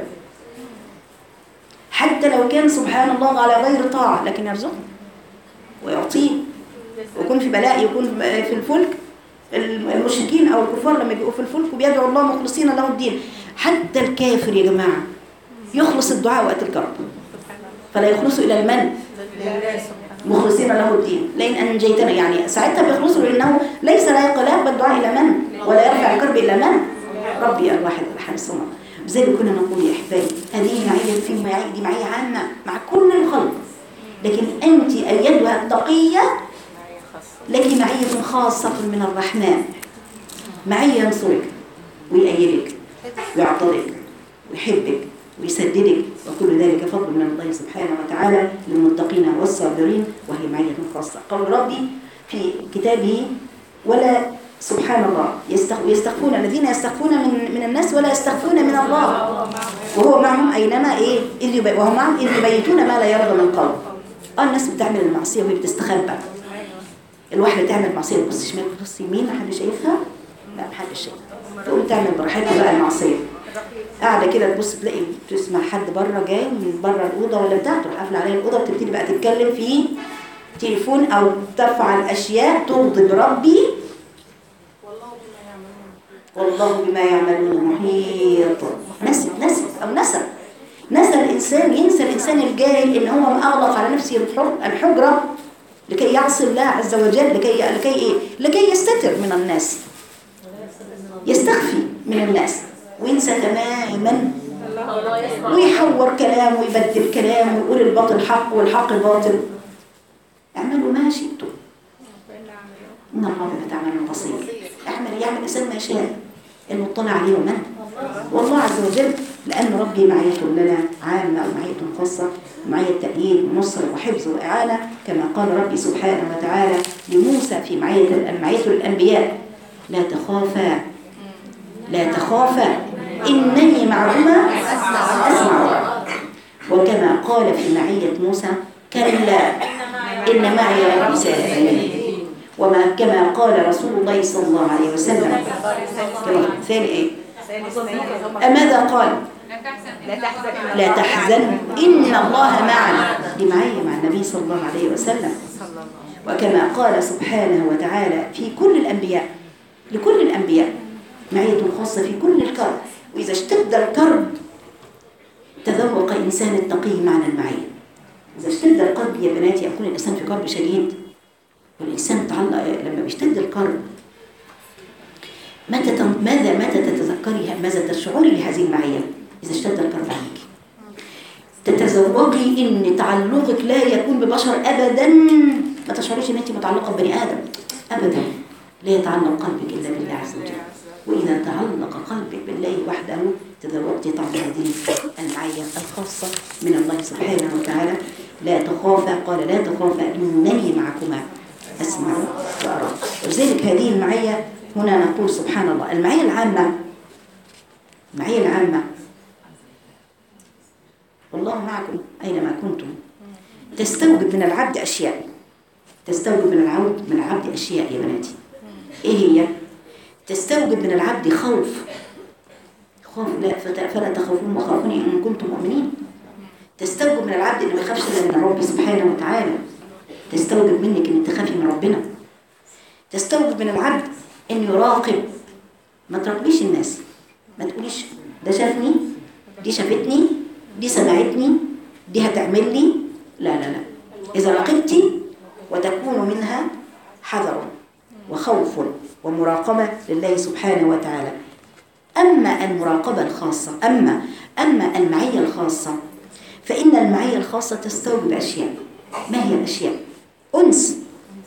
حتى لو كان سبحان الله على غير طاعة، لكن يرزقه ويعطيه. ويكون في بلاء، يكون في الفلك المشركين أو الكفار لما يبقوا في الفلك وبيدعوا الله مخلصين له الدين، حتى الكافر يا جماعة يخلص الدعاء وقت الكرب، فلا يخلصوا إلى المن مخلصين له الدين لئن أنجيتنا، يعني ساعتها بيخلصوا لأنه ليس لا يقلق بالدعاء إلى من ولا يرفع الكرب إلى من؟ ربي الواحد الأحد الصمد. زي كنا نقول يا أحبائي هذه معية في معية دي معية عامة مع كل الخلق، لكن أنت أيدها التقية لك معية خاصة من الرحمن، معية ينصرك ويأيدك ويعطرك ويحبك ويسددك، وكل ذلك فضل من الله سبحانه وتعالى للمتقين والصابرين، وهي معية خاصة. قول ربي في كتابه ولا سبحان الله يستخفون الذين يستخفون من من الناس ولا يستخفون من الله وهو معهم أينما إيه اللي وهو معهم إذ يبيتون ما لا يرضى من قول. اه الناس بتعمل المعصية وهي بتستخبى، الواحدة تعمل معصية تبص شمال تبص يمين محدش شايفها، لا محدش شايفها، تقوم تعمل براحتها بقى المعصية، قاعدة كده تبص تلاقي تسمع حد بره جاي من بره الأوضة ولا بتاع، تروح قافلة عليها الأوضة وتبتدي بقى تتكلم في تليفون أو تفعل أشياء تغضب ربي. والله بما يعملون محيط. نسب نسب أو نسب نسى الإنسان، ينسى الإنسان الجاهل إن هو مأغلق على نفسه الحجرة لكي يعصي الله عز وجل، لكي لكي إيه؟ لكي يستتر من الناس، يستخفي من الناس وينسى تماما ويحور كلام ويبدل كلام ويقول الباطل حق والحق باطل. اعملوا ما شئتم إن الله بما تعملون بصير. اعمل يعمل الإنسان ما شاء، المطلع عليه من؟ والله عز وجل، لأن ربي معية لنا عامة ومعية خاصة، معية تأييد ونصر وحفظ وإعانة، كما قال ربي سبحانه وتعالى لموسى في معية معية الأنبياء لا تخافا لا تخافا إنني معكما أسمع. وكما قال في معية موسى كلا إن معي ربي سيهدين. وما كما قال رسول الله صلى الله عليه وسلم. كما ثاني ايه؟ ماذا قال؟ لا تحزن إن الله معنا. دي معية مع النبي صلى الله عليه وسلم. وكما قال سبحانه وتعالى في كل الأنبياء، لكل الأنبياء معية خاصة في كل الكرب. وإذا اشتد الكرب تذوق إنسان التقي معنى المعية. إذا اشتد القلب يا بناتي يكون الإنسان في كرب شديد، والإنسان تعلق لما بيشتد الكرب متى ماذا متى تتذكري ماذا تشعري بهذه المعية؟ إذا اشتد الكرب عليك تتذوقي إن تعلقك لا يكون ببشر أبدا، ما تشعريش إن أنت متعلقة ببني آدم أبدا، لا يتعلق قلبك إلا بالله عز وجل. وإذا تعلق قلبك بالله وحده تذوقتي طعم هذه المعية الخاصة من الله سبحانه وتعالى. لا تخافا، قال لا تخافا إنني معكما أسمع وأرى. ولذلك هذه المعية هنا نقول سبحان الله. المعية العامة، المعية العامة والله معكم أينما كنتم، تستوجب من العبد أشياء، تستوجب من العبد من العبد أشياء يا بناتي. إيه هي؟ تستوجب من العبد خوف، خوف لا فلا تخافون وخافوني إن كنتم مؤمنين. تستوجب من العبد إنه ما يخافش إلا من ربي سبحانه وتعالى. تستوجب منك إن تخافي من ربنا. تستوجب من العبد إن يراقب، ما تراقبيش الناس، ما تقوليش ده شافني، دي شافتني، دي سمعتني، دي هتعمل لي. لا لا لا، إذا راقبتي وتكون منها حذر وخوف ومراقبة لله سبحانه وتعالى. أما المراقبة الخاصة، أما أما المعية الخاصة، فإن المعية الخاصة تستوجب أشياء. ما هي الأشياء؟ أنس،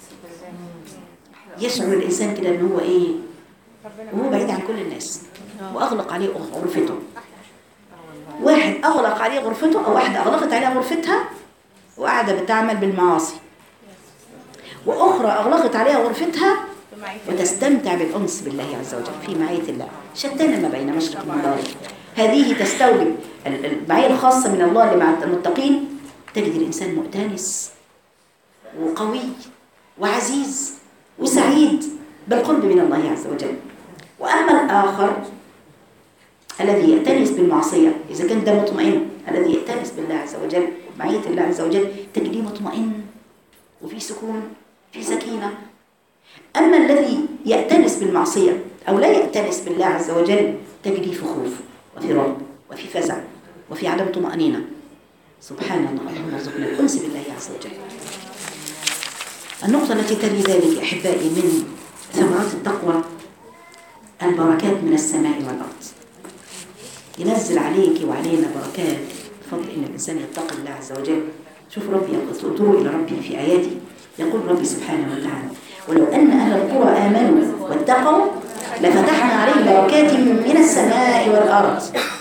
يشعر الإنسان كده إن هو إيه، وهو بعيد عن كل الناس وأغلق عليه غرفته. واحد أغلق عليه غرفته أو واحدة أغلقت عليها غرفتها وقاعدة بتعمل بالمعاصي، وأخرى أغلقت عليها غرفتها وتستمتع بالأنس بالله عز وجل في معية الله. شتان ما بين مشرق ومغرب. هذه تستوجب المعية الخاصة من الله اللي مع المتقين. تجد الإنسان مؤتنس وقوي وعزيز وسعيد بالقرب من الله عز وجل. وأما الآخر الذي يأتنس بالمعصية، إذا كان ده مطمئن، الذي يأتنس بالله عز وجل معية الله عز وجل تجديه مطمئن وفي سكون في سكينة. أما الذي يأتنس بالمعصية أو لا يأتنس بالله عز وجل تجديه في خوف وفي رعب وفي فزع وفي عدم طمأنينة. سبحان الله، اللهم ارزقنا الأنس بالله عز وجل. النقطة التي تلي ذلك أحبائي من ثمرات التقوى البركات من السماء والأرض. ينزل عليك وعلينا بركات بفضل إن الإنسان يتقي الله عز وجل. شوف ربي يقول، انظروا إلى ربي في آياته، يقول ربي سبحانه وتعالى ولو أن أهل القرى آمنوا واتقوا لفتحنا عليهم بركات من السماء والأرض.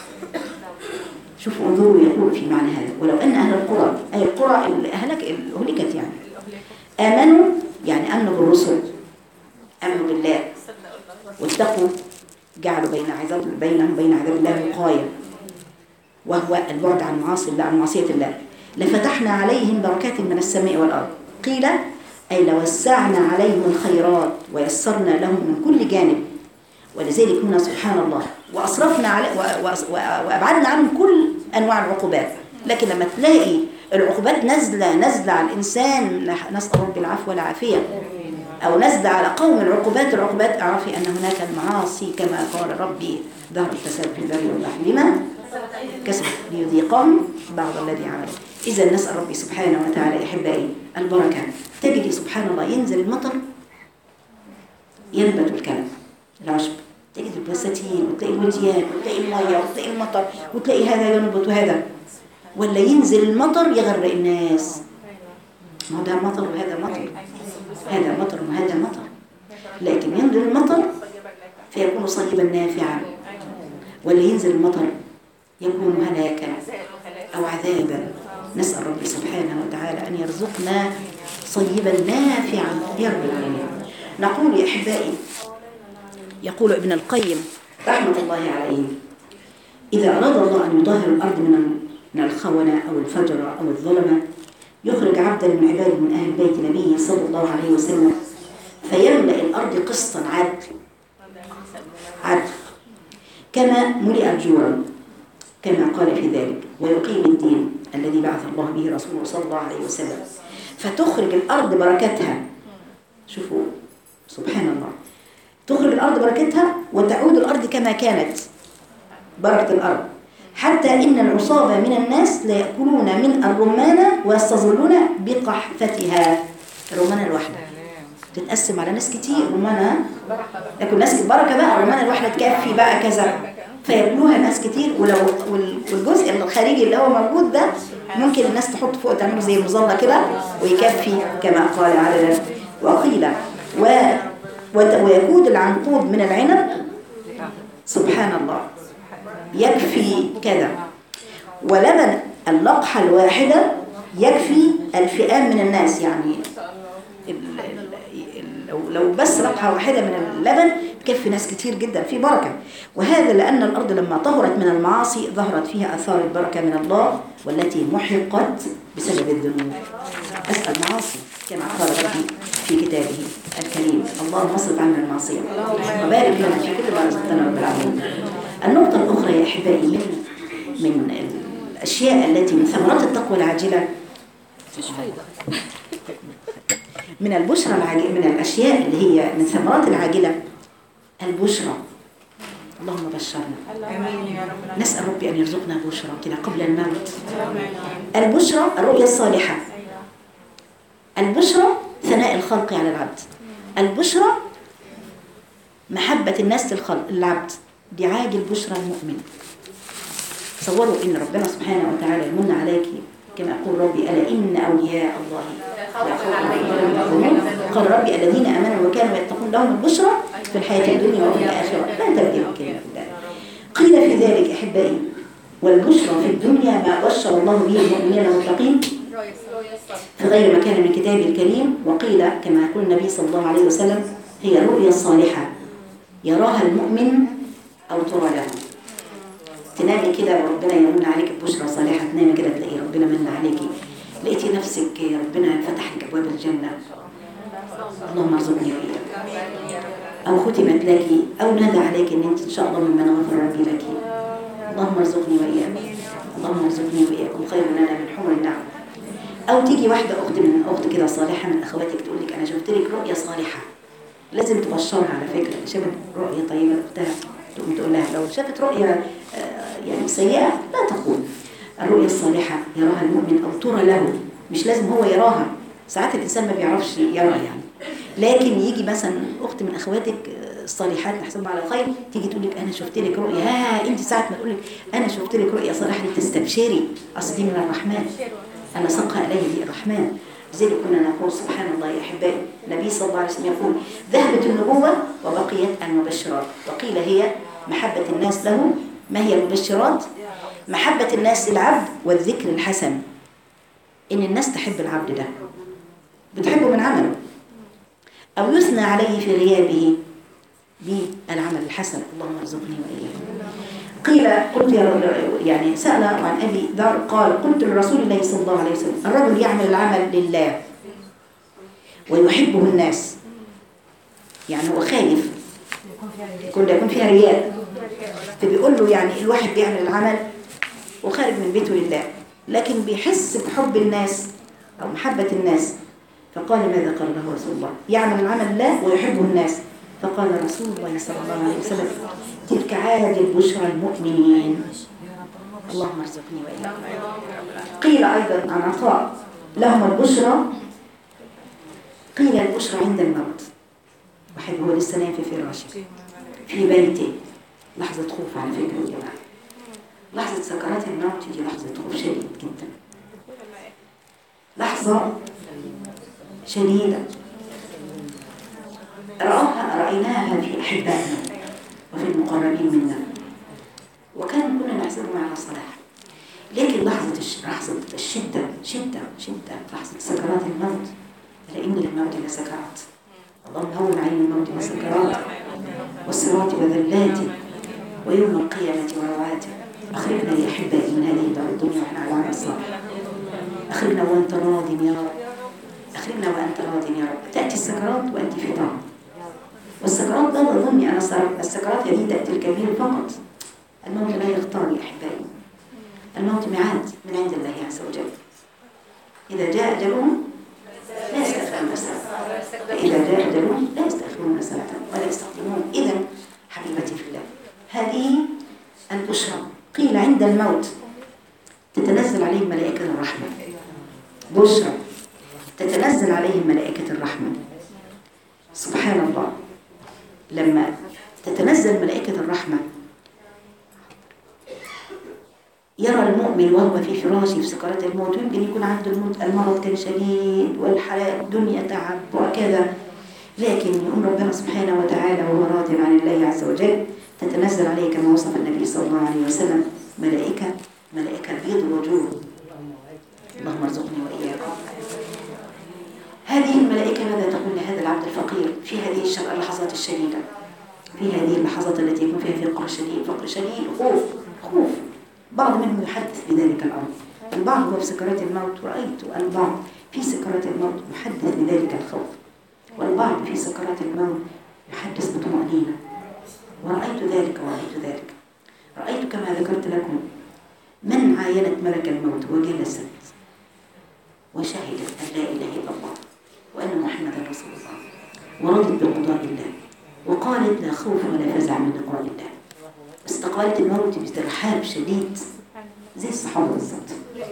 شوفوا انظروا يقول في معنى هذا، ولو أن أهل القرى، أي القرى اللي أهلك أهلكت يعني، آمنوا يعني آمنوا بالرسل، آمنوا بالله واتقوا، جعلوا بين عذاب بينهم بين عذاب الله وقاية، وهو البعد عن معاصي الله، عن معصية الله. لفتحنا عليهم بركات من السماء والأرض. قيل أي لوسعنا عليهم الخيرات ويسرنا لهم من كل جانب. ولذلك هنا سبحان الله وأصرفنا على وأبعدنا عنهم كل أنواع العقوبات. لكن لما تلاقي العقوبات نزلة نزلة على الإنسان، نسأل رب العفو والعافية، أو نزل على قوم العقوبات العقوبات اعرفي أن هناك المعاصي كما قال ربي ظهر الفساد في البر والبحر بما كسبوا ليذيقهم بعض الذي عملوا. إذا نسأل ربي سبحانه وتعالى أحبائي البركة. تجدي سبحان الله ينزل المطر ينبت الكلام العشب، تجد البساتين وتلاقي الوديان وتلاقي المية وتلاقي المطر وتلاقي هذا ينبت وهذا، ولا ينزل المطر يغرق الناس. ما ده مطر وهذا مطر، هذا مطر وهذا مطر، لكن ينزل المطر فيكون صيبا نافعا، ولا ينزل المطر يكون هلاكا أو عذابا. نسأل ربي سبحانه وتعالى أن يرزقنا صيبا نافعا يا رب العالمين. نقول يا أحبائي، يقول ابن القيم رحمة الله عليه، إذا أراد الله أن يطهر الأرض من من الخونة أو الفجر أو الظلمة يخرج عبدا من عباده من أهل بيت نبيه صلى الله عليه وسلم فيملأ الأرض قسطا عدل عدل كما ملئت جورا كما قال في ذلك، ويقيم الدين الذي بعث الله به رسوله صلى الله عليه وسلم، فتخرج الأرض بركتها. شوفوا سبحان الله، تخرج الأرض بركتها وتعود الأرض كما كانت بركة الأرض، حتى إن العصابة من الناس لا يأكلون من الرمانة ويستظلون بقحفتها. الرمانة الواحدة تتقسم على ناس كتير، رمانة لكن ناس بركة بقى، الرمانة الواحدة تكفي بقى كذا، فيبلوها ناس كتير. ولو والجزء الخارجي اللي هو موجود ده ممكن الناس تحط فوق تعمله زي مظلة كده ويكفي كما قال عددا. وقيل و ويكود العنقود من العنب سبحان الله يكفي كذا، ولبن اللقحة الواحدة يكفي الفئام من الناس. يعني لو بس لقحة واحدة من اللبن تكفي ناس كتير جدا، في بركة. وهذا لأن الأرض لما طهرت من المعاصي ظهرت فيها أثار البركة من الله، والتي محقت بسبب الذنوب. أسأل المعاصي كما قال ربي في كتابه الكريم: اللهم اصرف عنا المعصية وبارك لنا في كل ما رزقتنا رب العالمين. النقطة الأخرى يا أحبائي من من الأشياء التي من ثمرات التقوى العاجلة، من البشرى العاجلة، من الأشياء اللي هي من ثمرات العاجلة البشرى. اللهم بشرنا، نسأل ربي أن يرزقنا بشرى كده قبل الموت. البشرى الرؤيا الصالحة، البشرى ثناء الخلق على العبد، البشرى محبة الناس للخلق العبد، دي عاجل بشرى المؤمن. تصوروا إن ربنا سبحانه وتعالى يمن عليك كما يقول ربي: ألا إن أولياء الله لا خوف عليهم. قال ربي: الذين آمنوا وكانوا يتقون لهم البشرى في الحياة الدنيا وفي الآخرة. لا تبديل كلمة الله. قيل في ذلك أحبائي: والبشرى في الدنيا ما بشر الله به المؤمنين المتقين في غير مكان من كتابه الكريم. وقيل كما يقول النبي صلى الله عليه وسلم: هي الرؤيا الصالحة يراها المؤمن أو ترى له. تنامي كده وربنا يمن عليك ببشرى صالحة، تنامي كده تلاقي ربنا من عليكي، لقيتي نفسك ربنا فتح لك أبواب الجنة. اللهم ارزقني وإياك. أو ختمت لك أو نادى عليك إن أنت إن شاء الله ممن غفر ربي لك. اللهم ارزقني وإياك، اللهم ارزقني وإياكم خير لنا من حمر النعم. أو تيجي واحدة أخت من أخت كده صالحة من أخواتك تقول لك: أنا شفت لك رؤيا صالحة. لازم تبشرها على فكرة، شافت رؤيا طيبة أختها تقوم تقول لها. لو شافت رؤيا يعني سيئة لا تقول. الرؤيا الصالحة يراها المؤمن أو ترى له، مش لازم هو يراها، ساعات الإنسان ما بيعرفش يرى يعني. لكن يجي مثلا أخت من أخواتك الصالحات نحسبها على خير تيجي تقول لك: أنا شفت لك رؤيا. ها أنت ساعة ما تقول لك أنا شفت لك رؤيا صالحة تستبشري، أصل دي من الرحمن، أنا سقى إليه دي الرحمن. زي كنا نقول سبحان الله يا أحبائي، النبي صلى الله عليه وسلم يقول: ذهبت النبوة وبقيت المبشرات. وقيل هي محبة الناس له. ما هي المبشرات؟ محبة الناس للعبد والذكر الحسن، إن الناس تحب العبد ده، بتحبه من عمله، أو يثنى عليه في غيابه بالعمل الحسن. اللهم ارزقني وإياك. قيل قلت يا رب، يعني سأل عن أبي ذر قال: قلت لرسول الله صلى الله عليه وسلم: الرجل يعمل العمل لله ويحبه الناس، يعني هو خايف يكون يكون فيها رياء، فبيقول له يعني الواحد بيعمل العمل وخارج من بيته لله، لكن بيحس بحب الناس أو محبة الناس. فقال: ماذا قال له رسول الله؟ يعمل العمل لله ويحبه الناس. فقال رسول الله صلى الله عليه وسلم: تلك عاجل بشرى المؤمنين. اللهم ارزقني وإياك. قيل أيضا عن عطاء: لهم البشرى، قيل البشرى عند الموت. واحد هو لسه نايم في فراشه في بيته، لحظة خوف على فكرة يا جماعة، لحظة سكرات الموت دي لحظة خوف شديد جدا، لحظة شديدة رأوها رأيناها في أحبائنا وفي المقربين منا، وكان كنا نحسبهم على صلاح. لكن لحظة لحظة الشدة شدة شدة لحظة سكرات الموت، لأن للموت لسكرات. اللهم هون عين الموت وسكراته والصراط وذلاته ويوم القيامة ورواته. أخرجنا يا أحبائي من هذه الدار الدنيا ونحن على عمل صالح، أخرجنا وأنت راض يا رب، أخرنا وأنت راض يا رب. تأتي السكرات وأنت في طاعة، والسكرات لا تظني أنا صار السكرات هذه تأتي الكبير فقط. الموت لا يختار يا أحبائي، الموت ميعاد من عند الله عز وجل. إذا جاء أجلهم لا يستأخرون ساعة، فإذا جاء أجلهم لا يستأخرون ساعة ولا يستقدمون. إذا حبيبتي في الله، هذه البشرى. قيل عند الموت تتنزل عليهم ملائكة الرحمة، بشرى تتنزل عليهم ملائكة الرحمة. سبحان الله، لما تتنزل ملائكة الرحمة يرى المؤمن وهو في فراشه في سكرات الموت، يمكن يكون عنده الموت المرض كان شديد والحياة الدنيا تعب وكذا، لكن يقوم ربنا سبحانه وتعالى وهو راض عن الله عز وجل تتنزل عليه كما وصف النبي صلى الله عليه وسلم ملائكة ملائكة بيض الوجوه. اللهم ارزقني وإياكم. هذه الملائكة ماذا تقول لهذا العبد الفقير في هذه اللحظات الشديدة، في هذه اللحظات التي يكون فيها فقر شديد، فقر شديد، خوف خوف. بعض منهم يحدث بذلك الأمر، البعض هو في سكرات الموت، رأيت البعض في سكرات الموت يحدث بذلك الخوف، والبعض في سكرات الموت يحدث بطمأنينة. ورأيت ذلك ورأيت ذلك رأيت كما ذكرت لكم من عاينت ملك الموت وجلست وشهدت أن لا إله إلا الله وأن محمدا رسول الله ورضت بقضاء الله وقالت لا خوف ولا فزع من لقاء الله، استقبلت الموت بترحاب شديد زي الصحابة بالضبط.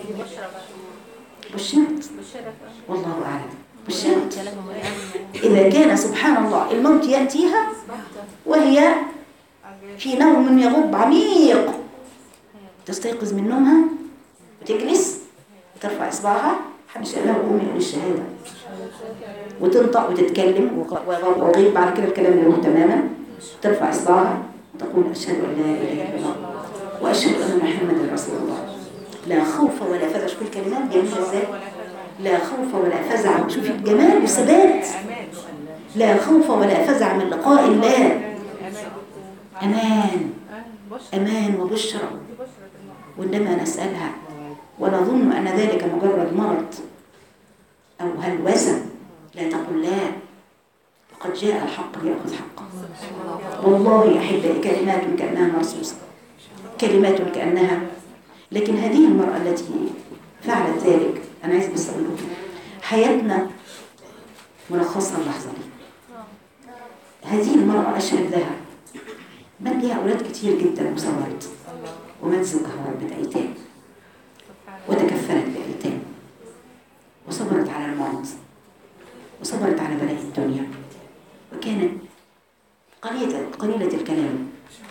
بشرت والله أعلم، بشرت. إذا كان سبحان الله الموت يأتيها وهي في نوم يغب عميق، تستيقظ من نومها وتجلس وترفع إصبعها، حدش قال لها قومي للشهادة، وتنطق وتتكلم وغيب بعد كده الكلام له تماما، ترفع إصبعها وتقول أشهد أن لا إله إلا الله وأشهد أن محمدا رسول الله. لا خوف ولا فزع. شوفي الكلمات جميلة ازاي، لا خوف ولا فزع. شوفي الجمال والثبات، لا خوف ولا فزع من لقاء الله، أمان أمان وبشرى. وإنما نسألها ونظن أن ذلك مجرد مرض أو هلوسة، لا تقول لا، لقد جاء الحق ليأخذ حقه. والله أحب كلمات كأنها مرصوصة، كلمات كأنها. لكن هذه المرأة التي فعلت ذلك، أنا عايز بس أقول لكم حياتنا ملخصة اللحظة دي. هذه المرأة أشهد لها من لها أولاد كتير جدا وصبرت، ومات زوجها وربت أيتام وتكفلت بأيتام وصبرت على المرض وصبرت على بلاء الدنيا، وكانت قليلة قليلة الكلام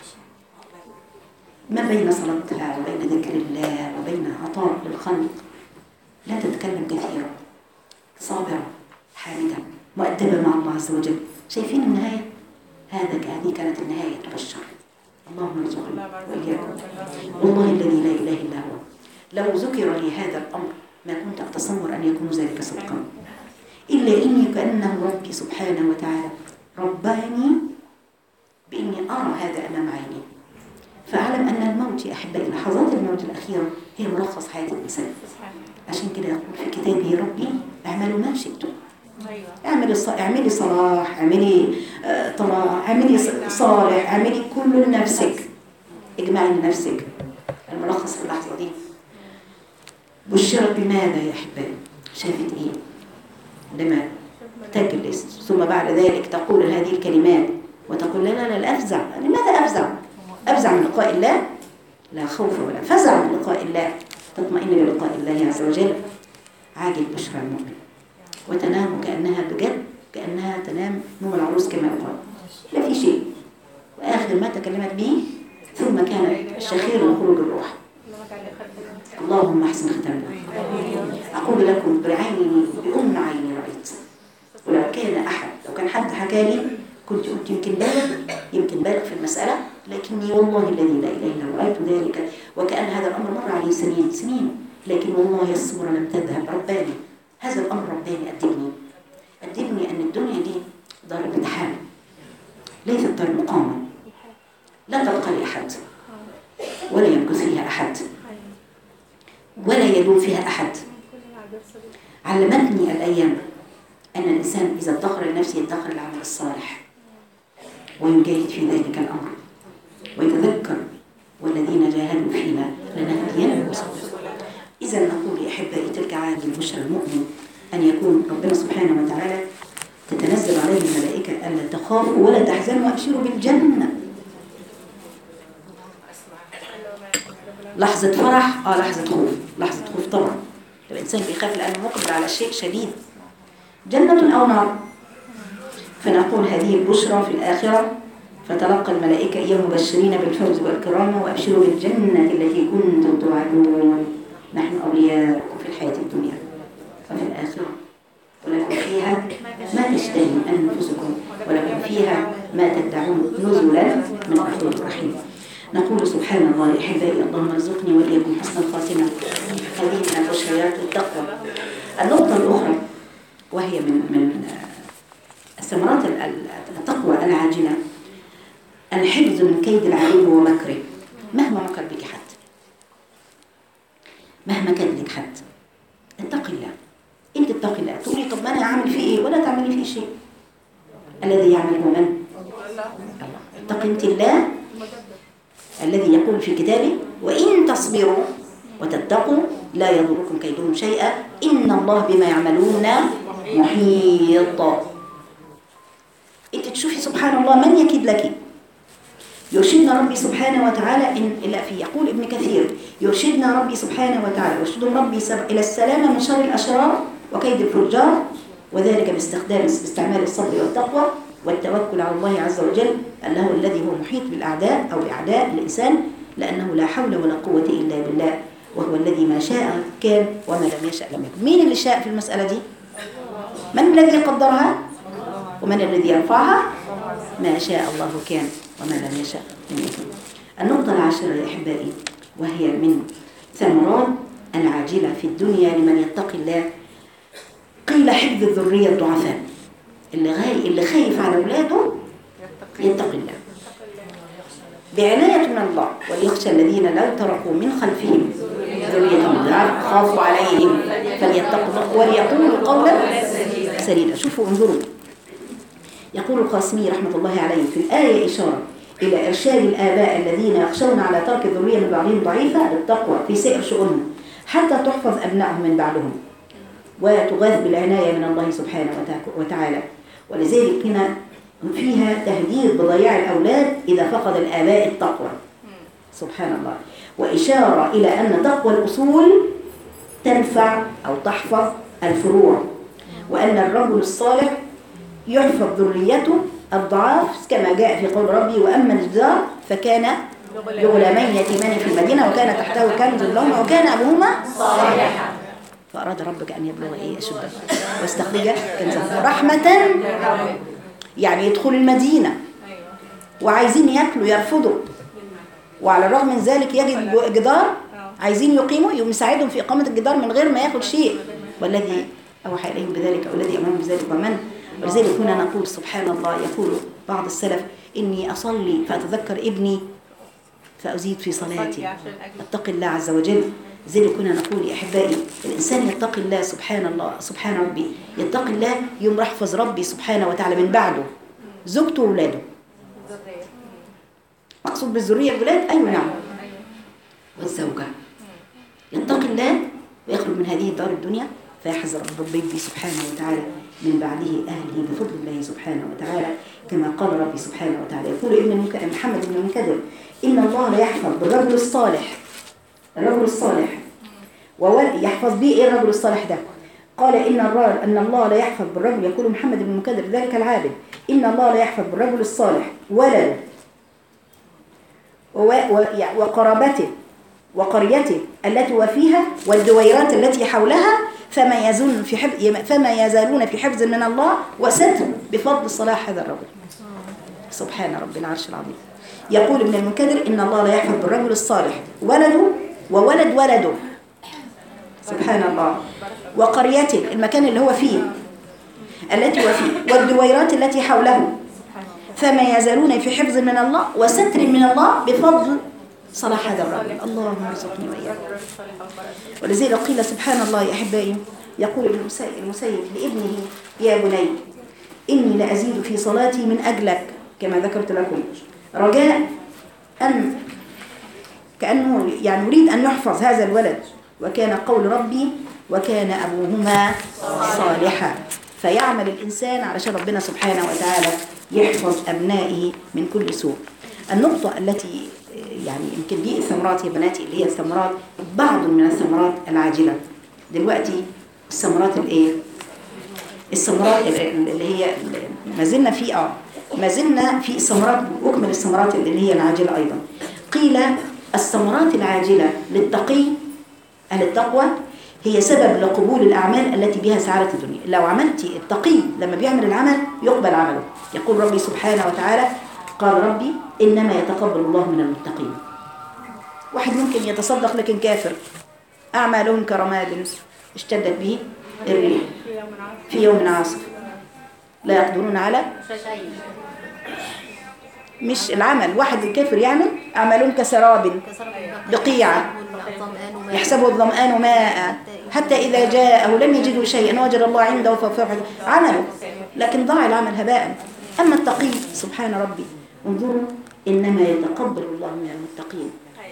ما بين صلاتها وبين ذكر الله وبين عطاء للخلق، لا تتكلم كثيرا، صابرة حامدة مؤدبة مع الله عز وجل. شايفين النهاية؟ هذا هذه كانت النهاية تبشر. اللهم ارزقنا وإياكم. والله الذي لا إله إلا هو، لو ذكر لي هذا الأمر ما كنت أتصور أن يكون ذلك صدقا، إلا إني كأنه ربي سبحانه وتعالى رباني بإني أرى هذا أمام عيني، فأعلم أن الموت يا أحبائي، لحظات الموت الأخيرة هي ملخص حياة الإنسان. عشان كده يقول في كتابه ربي اعملوا ما شئتم، اعملي اعملي صلاح، اعملي طلاع، اعملي صالح، اعملي كل لنفسك، اجمعي لنفسك. الملخص في اللحظة دي بشرت بماذا يا أحبائي؟ شافت إيه؟ لما تجلس ثم بعد ذلك تقول هذه الكلمات وتقول لا لا لا, لا أفزع. لماذا أفزع؟ أفزع من لقاء الله؟ لا خوف ولا فزع من لقاء الله، تطمئن بلقاء الله عز وجل. عاجل بشرى المؤمن وتنام كأنها بجد، كأنها تنام نوم العروس كما يقال، لا في شيء. وآخر ما تكلمت به ثم كانت الشخير لخروج الروح. اللهم احسن ختامنا. أقول لكم بعيني بأم عيني رأيت، ولو كان أحد لو كان حد حكى لي كنت قلت يمكن بالغ يمكن بالغ في المسألة، لكني والله الذي لا إله إلا هو رأيت ذلك وكأن هذا الأمر مر عليه سنين سنين، لكن والله الصورة لم تذهب. رباني هذا الأمر، رباني أدبني أدبني أن الدنيا دي دار امتحان ليست دار مقامة، لا تبقى لأحد ولا يمكث فيها أحد ولا يدوم فيها أحد. علمتني الأيام أن الإنسان إذا ادخر لنفسه يدخر العمل الصالح ويجاهد في ذلك الأمر ويتذكر والذين جاهدوا فينا لنهدينهم سبلنا. إذا نقول يا أحبائي تلك عاجل بشرى المؤمن أن يكون ربنا سبحانه وتعالى تتنزل عليه الملائكة ألا تخافوا ولا تحزنوا وأبشروا بالجنة. لحظة فرح اه لحظة خوف، لحظة خوف طبعا الإنسان بيخاف لأنه مقبل على شيء شديد. جنة أو نار. فنقول هذه البشرى في الآخرة فتلقى الملائكة إياه مبشرين بالفوز والكرامة وأبشروا بالجنة التي كنتم توعدون نحن أولياؤكم في الحياة الدنيا وفي الآخرة ولكم فيها ما تشتهي أنفسكم ولكم فيها ما تدعون نزلا من غفور رحيم. نقول سبحان الله أحبائي اللهم ارزقني وإياكم حسن الخاتمة. هذه من البشريات التقوى. النقطة الأخرى وهي من من ثمرات التقوى العاجلة الحفظ من كيد العدو ومكره. مهما مكر بك حد، مهما كان لك حد، اتق الله. انت اتق الله. تقولي طب ما انا اعمل فيه ايه؟ ولا تعملي فيه شيء. الذي يعمل هو من؟ الله. اتق انت الله الذي يقول في كتابه وإن تصبروا وتتقوا لا يضركم كيدهم شيئا إن الله بما يعملون محيط. انت تشوفي سبحان الله من يكيد لك. يرشدنا ربي سبحانه وتعالى إن إلا في يقول ابن كثير يرشدنا ربي سبحانه وتعالى يرشدهم ربي إلى السلامة من شر الأشرار وكيد الفجار وذلك باستخدام باستعمال الصبر والتقوى والتوكل على الله عز وجل أنه الذي هو محيط بالأعداء أو بأعداء الإنسان لأنه لا حول ولا قوة إلا بالله وهو الذي ما شاء كان وما لم يشاء لم يكن. مين اللي شاء في المسألة دي؟ من الذي قدرها؟ ومن الذي يرفعها؟ ما شاء الله كان وما لم يشاء لم يكن. النقطة العاشرة يا أحبائي وهي من ثمرات العاجلة في الدنيا لمن يتقي الله قيل حفظ الذرية الضعفاء. اللي غاي اللي خايف على اولاده يتقي الله بعناية من الله وليخشى الذين لو تركوا من خلفهم ذرية ضعافا خافوا عليهم فليتقوا الله وليقولوا قولا سديدا. شوفوا انظروا يقول القاسمي رحمة الله عليه في الآية إشارة إلى إرشاد الآباء الذين يخشون على ترك الذرية من بعضهم ضعيفة للتقوى في سائر شؤونهم حتى تحفظ أبنائهم من بعدهم وتغاث بالعناية من الله سبحانه وتعالى. ولذلك هنا فيها تهديد بضياع الأولاد إذا فقد الآباء التقوى سبحان الله وإشارة إلى أن تقوى الأصول تنفع أو تحفظ الفروع وأن الرجل الصالح يحفظ ذريته الضعاف كما جاء في قول ربي وأما الجدار فكان لغلامين يتيمان في المدينة وكان تحته كنز لهما وكان أبوهما صالحا فأراد ربك أن يبلغ إيه أشده واستخرج كنزه رحمة يعني يدخل المدينة وعايزين يأكلوا يرفضوا وعلى الرغم من ذلك يجد جدار عايزين يقيموا يوم يساعدهم في إقامة الجدار من غير ما ياخد شيء والذي أوحى إليهم بذلك أو الذي أمرهم بذلك ومن. ولذلك هنا نقول سبحان الله يقول بعض السلف إني أصلي فأتذكر ابني فأزيد في صلاتي أتقي الله عز وجل. لذلك كنا نقول يا أحبائي الإنسان يتقي الله سبحان الله سبحان ربي يتقي الله يوم يحفظ ربي سبحانه وتعالى من بعده زوجته وولاده. مقصود بالذرية الولاد أيوة نعم والزوجة يتقي الله ويخرج من هذه الدار الدنيا فيحذر ربي سبحانه وتعالى من بعده أهله بفضل الله سبحانه وتعالى كما قال ربي سبحانه وتعالى يقول ابن محمد بن منكدر إن الله لا يحفظ بالرجل الصالح الرجل الصالح ويحفظ به ايه الرجل الصالح ده قال إن الرجل أن الله لا يحفظ بالرجل يقول محمد بن منكدر ذلك العابد إن الله لا يحفظ بالرجل الصالح ولد وقرابته وقريته التي وفيها والدويرات التي حولها فما يزالون في حفظ فما يزالون في حفظ من الله وستر بفضل صلاح هذا الرجل سبحان رب العرش العظيم. يقول ابن المنكدر إن الله لا يحفظ بالرجل الصالح ولده وولد ولده سبحان الله وقريته المكان اللي هو فيه التي وفيه والدويرات التي حوله فما يزالون في حفظ من الله وستر من الله بفضل صلاح هذا الرجل. اللهم ارزقني وإياك. ولذلك قيل سبحان الله يا أحبائي يقول ابن المسيب لابنه يا بني إني لأزيد في صلاتي من أجلك كما ذكرت لكم رجاء أن كأنه يعني يريد أن يحفظ هذا الولد. وكان قول ربي وكان أبوهما صالحا. فيعمل الإنسان علشان ربنا سبحانه وتعالى يحفظ أبنائه من كل سوء. النقطة التي يعني يمكن دي الثمرات يا بناتي اللي هي الثمرات بعض من الثمرات العاجلة. دلوقتي الثمرات الايه؟ الثمرات اللي هي ما زلنا في اه ما زلنا في الثمرات أكمل الثمرات اللي هي العاجلة أيضا. قيل الثمرات العاجلة للتقي أهل التقوى هي سبب لقبول الأعمال التي بها سعادة الدنيا. لو عملتي التقي لما بيعمل العمل يقبل عمله. يقول ربي سبحانه وتعالى قال ربي إنما يتقبل الله من المتقين. واحد ممكن يتصدق لكن كافر أعمالهم كرماد اشتدت به الريح في يوم عاصف لا يقدرون على مش العمل. واحد الكافر يعمل أعمالهم كسراب بقيعة يحسبه الظمآن ماء حتى إذا جاءه لم يجدوا شيئا وجد الله عنده ففرح عمله لكن ضاع العمل هباء. أما التقي سبحان ربي انظروا إنما يتقبل الله من المتقين.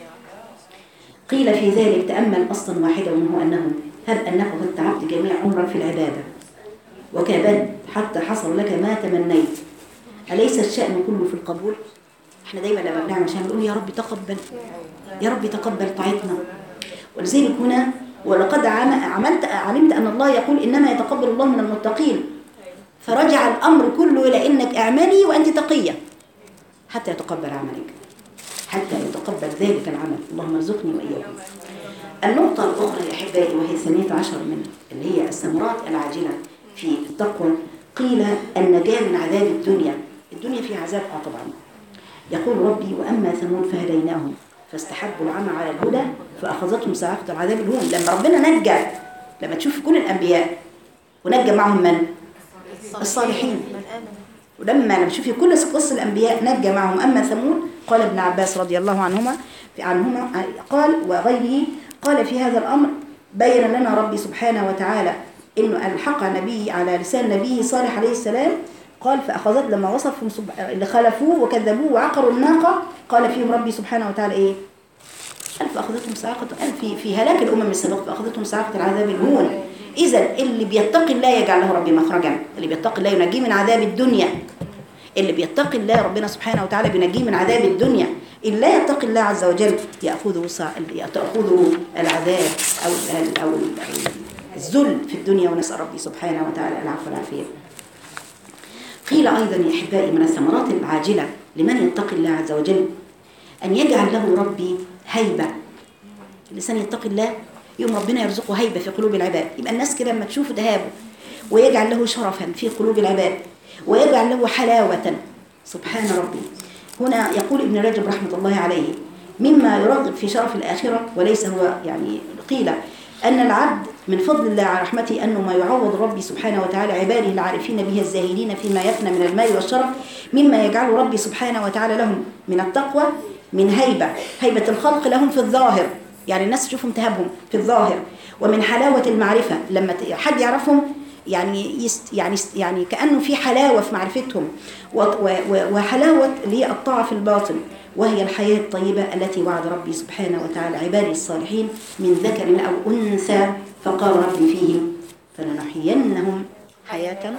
قيل في ذلك تأمل أصلا واحدا وهو أنه هب أنك تعبت جميع عمرك في العبادة وكابدت حتى حصل لك ما تمنيت. أليس الشأن كله في القبول؟ احنا دايما لما بنعمل شيء بنقول يا رب تقبل يا رب تقبل طاعتنا. ولذلك هنا ولقد عملت علمت أن الله يقول إنما يتقبل الله من المتقين. فرجع الأمر كله إلى إنك اعملي وأنت تقية حتى يتقبل عملك حتى يتقبل ذلك العمل. اللهم ارزقني وإياكم. النقطة الأخرى يا أحبائي وهي الثانية عشر من اللي هي الثمرات العاجلة في التقوى. قيل النجاة من عذاب الدنيا. الدنيا فيها عذاب اه طبعا. يقول ربي وأما ثمود فهديناهم فاستحبوا العمى على الهدى فأخذتهم صاعقة العذاب الهون. لما ربنا نجى لما تشوف كل الأنبياء ونجى معهم من؟ الصالحين. ولما لما تشوفي كل قصة الأنبياء نجى معهم. أما ثمود قال ابن عباس رضي الله عنهما عنهما قال وغيره قال في هذا الأمر بين لنا ربي سبحانه وتعالى إنه ألحق نبي على لسان نبيه صالح عليه السلام. قال فأخذت لما وصفهم اللي خلفوه وكذبوه وعقروا الناقة قال فيهم ربي سبحانه وتعالى إيه؟ قال فأخذتهم صاعقة في في هلاك الأمم السابقة فأخذتهم صاعقة العذاب الهون. إذا اللي بيتقي الله يجعل له ربي مخرجا. اللي بيتقي الله ينجيه من عذاب الدنيا. اللي بيتقي الله ربنا سبحانه وتعالى بينجيه من عذاب الدنيا. إن لا يتقي الله عز وجل يأخذه صع... يأخذه العذاب أو أو الذل في الدنيا. ونسأل ربي سبحانه وتعالى العفو والعافية. قيل أيضا يا أحبائي من الثمرات العاجلة لمن يتقي الله عز وجل أن يجعل له ربي هيبة. الإنسان يتقي الله يوم ربنا يرزقه هيبة في قلوب العباد. يبقى الناس كده لما تشوف ذهابه ويجعل له شرفا في قلوب العباد ويجعل له حلاوة. سبحان ربي. هنا يقول ابن رجب رحمة الله عليه مما يرغب في شرف الآخرة وليس هو يعني قيل أن العبد من فضل الله على رحمته أنه ما يعوض ربي سبحانه وتعالى عباده العارفين به الزاهدين فيما يفنى من المال والشرف مما يجعل ربي سبحانه وتعالى لهم من التقوى من هيبة هيبة الخلق لهم في الظاهر. يعني الناس تشوفهم تهابهم في الظاهر. ومن حلاوة المعرفة لما حد يعرفهم يعني يست يعني يعني كأنه في حلاوة في معرفتهم وحلاوة اللي هي الطاعة في الباطن وهي الحياة الطيبة التي وعد ربي سبحانه وتعالى عباده الصالحين من ذكر أو أنثى فقال ربي فيهم فلنحيينهم حياة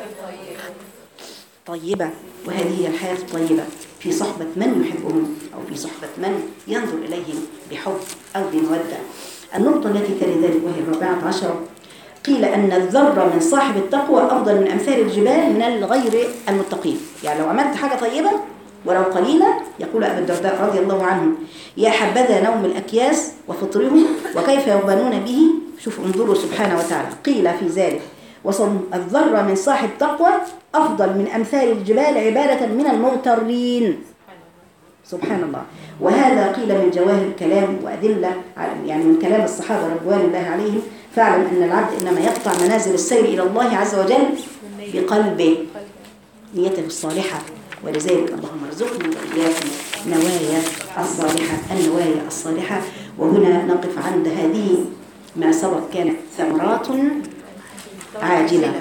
طيبة. وهذه هي الحياة الطيبة في صحبة من يحبهم أو في صحبة من ينظر إليهم بحب أو بمودة. النقطة التي تلي ذلك وهي الرابعة عشر قيل أن الذرة من صاحب التقوى أفضل من أمثال الجبال من الغير المتقين. يعني لو عملت حاجة طيبة ولو قليلة يقول أبو الدرداء رضي الله عنه يا حبذا نوم الأكياس وفطرهم وكيف يغبنون به. شوفوا انظروا سبحانه وتعالى. قيل في ذلك وصل الذرة من صاحب تقوى أفضل من أمثال الجبال عبادة من المغترين. سبحان الله. وهذا قيل من جواهر الكلام وأدلة يعني من كلام الصحابة رضوان الله عليهم. فاعلم أن العبد إنما يقطع منازل السير إلى الله عز وجل بقلبه نيته الصالحة. ولذلك اللهم ارزقنا وإياكم نوايا الصالحة النوايا الصالحة. وهنا نقف عند هذه ما سبق كانت ثمرات عاجلة.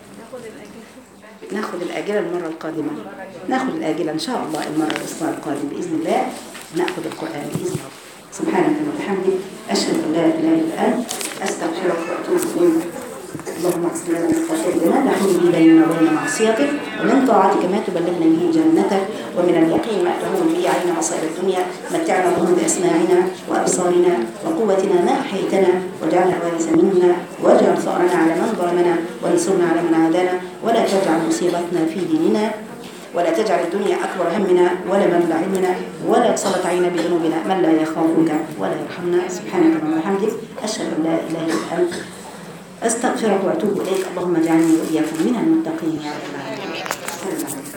ناخد الآجلة المرة القادمة، ناخد الآجلة إن شاء الله المرة الأسبوع القادم بإذن الله، ناخد القرآن بإذن الله. سبحانك وبحمدك أشهد أن لا إله إلا أنت أستغفرك وأتوب إليك. اللهم اغفر لنا من خشيتك ما تحول به بيننا وبين معصيتك، ومن طاعتك ما تبلغنا به جنتك، ومن اليقين ما تهون به علينا مصائب الدنيا. متعنا اللهم بأسماعنا وأبصارنا وقوتنا ما أحييتنا، واجعلنا الوارث منا، واجعل ثأرنا على من ظلمنا، وانصرنا على من عادانا، ولا تجعل مصيبتنا في ديننا، ولا تجعل الدنيا أكبر همنا ولا مبلغ علمنا، ولا تسلط علينا بذنوبنا من لا يخافك ولا يرحمنا. سبحانك اللهم وبحمدك أشهد أن لا إله إلا أنت أستغفرك وأتوب إليك. اللهم اجعلني وإياكم من المتقين يا رب العالمين.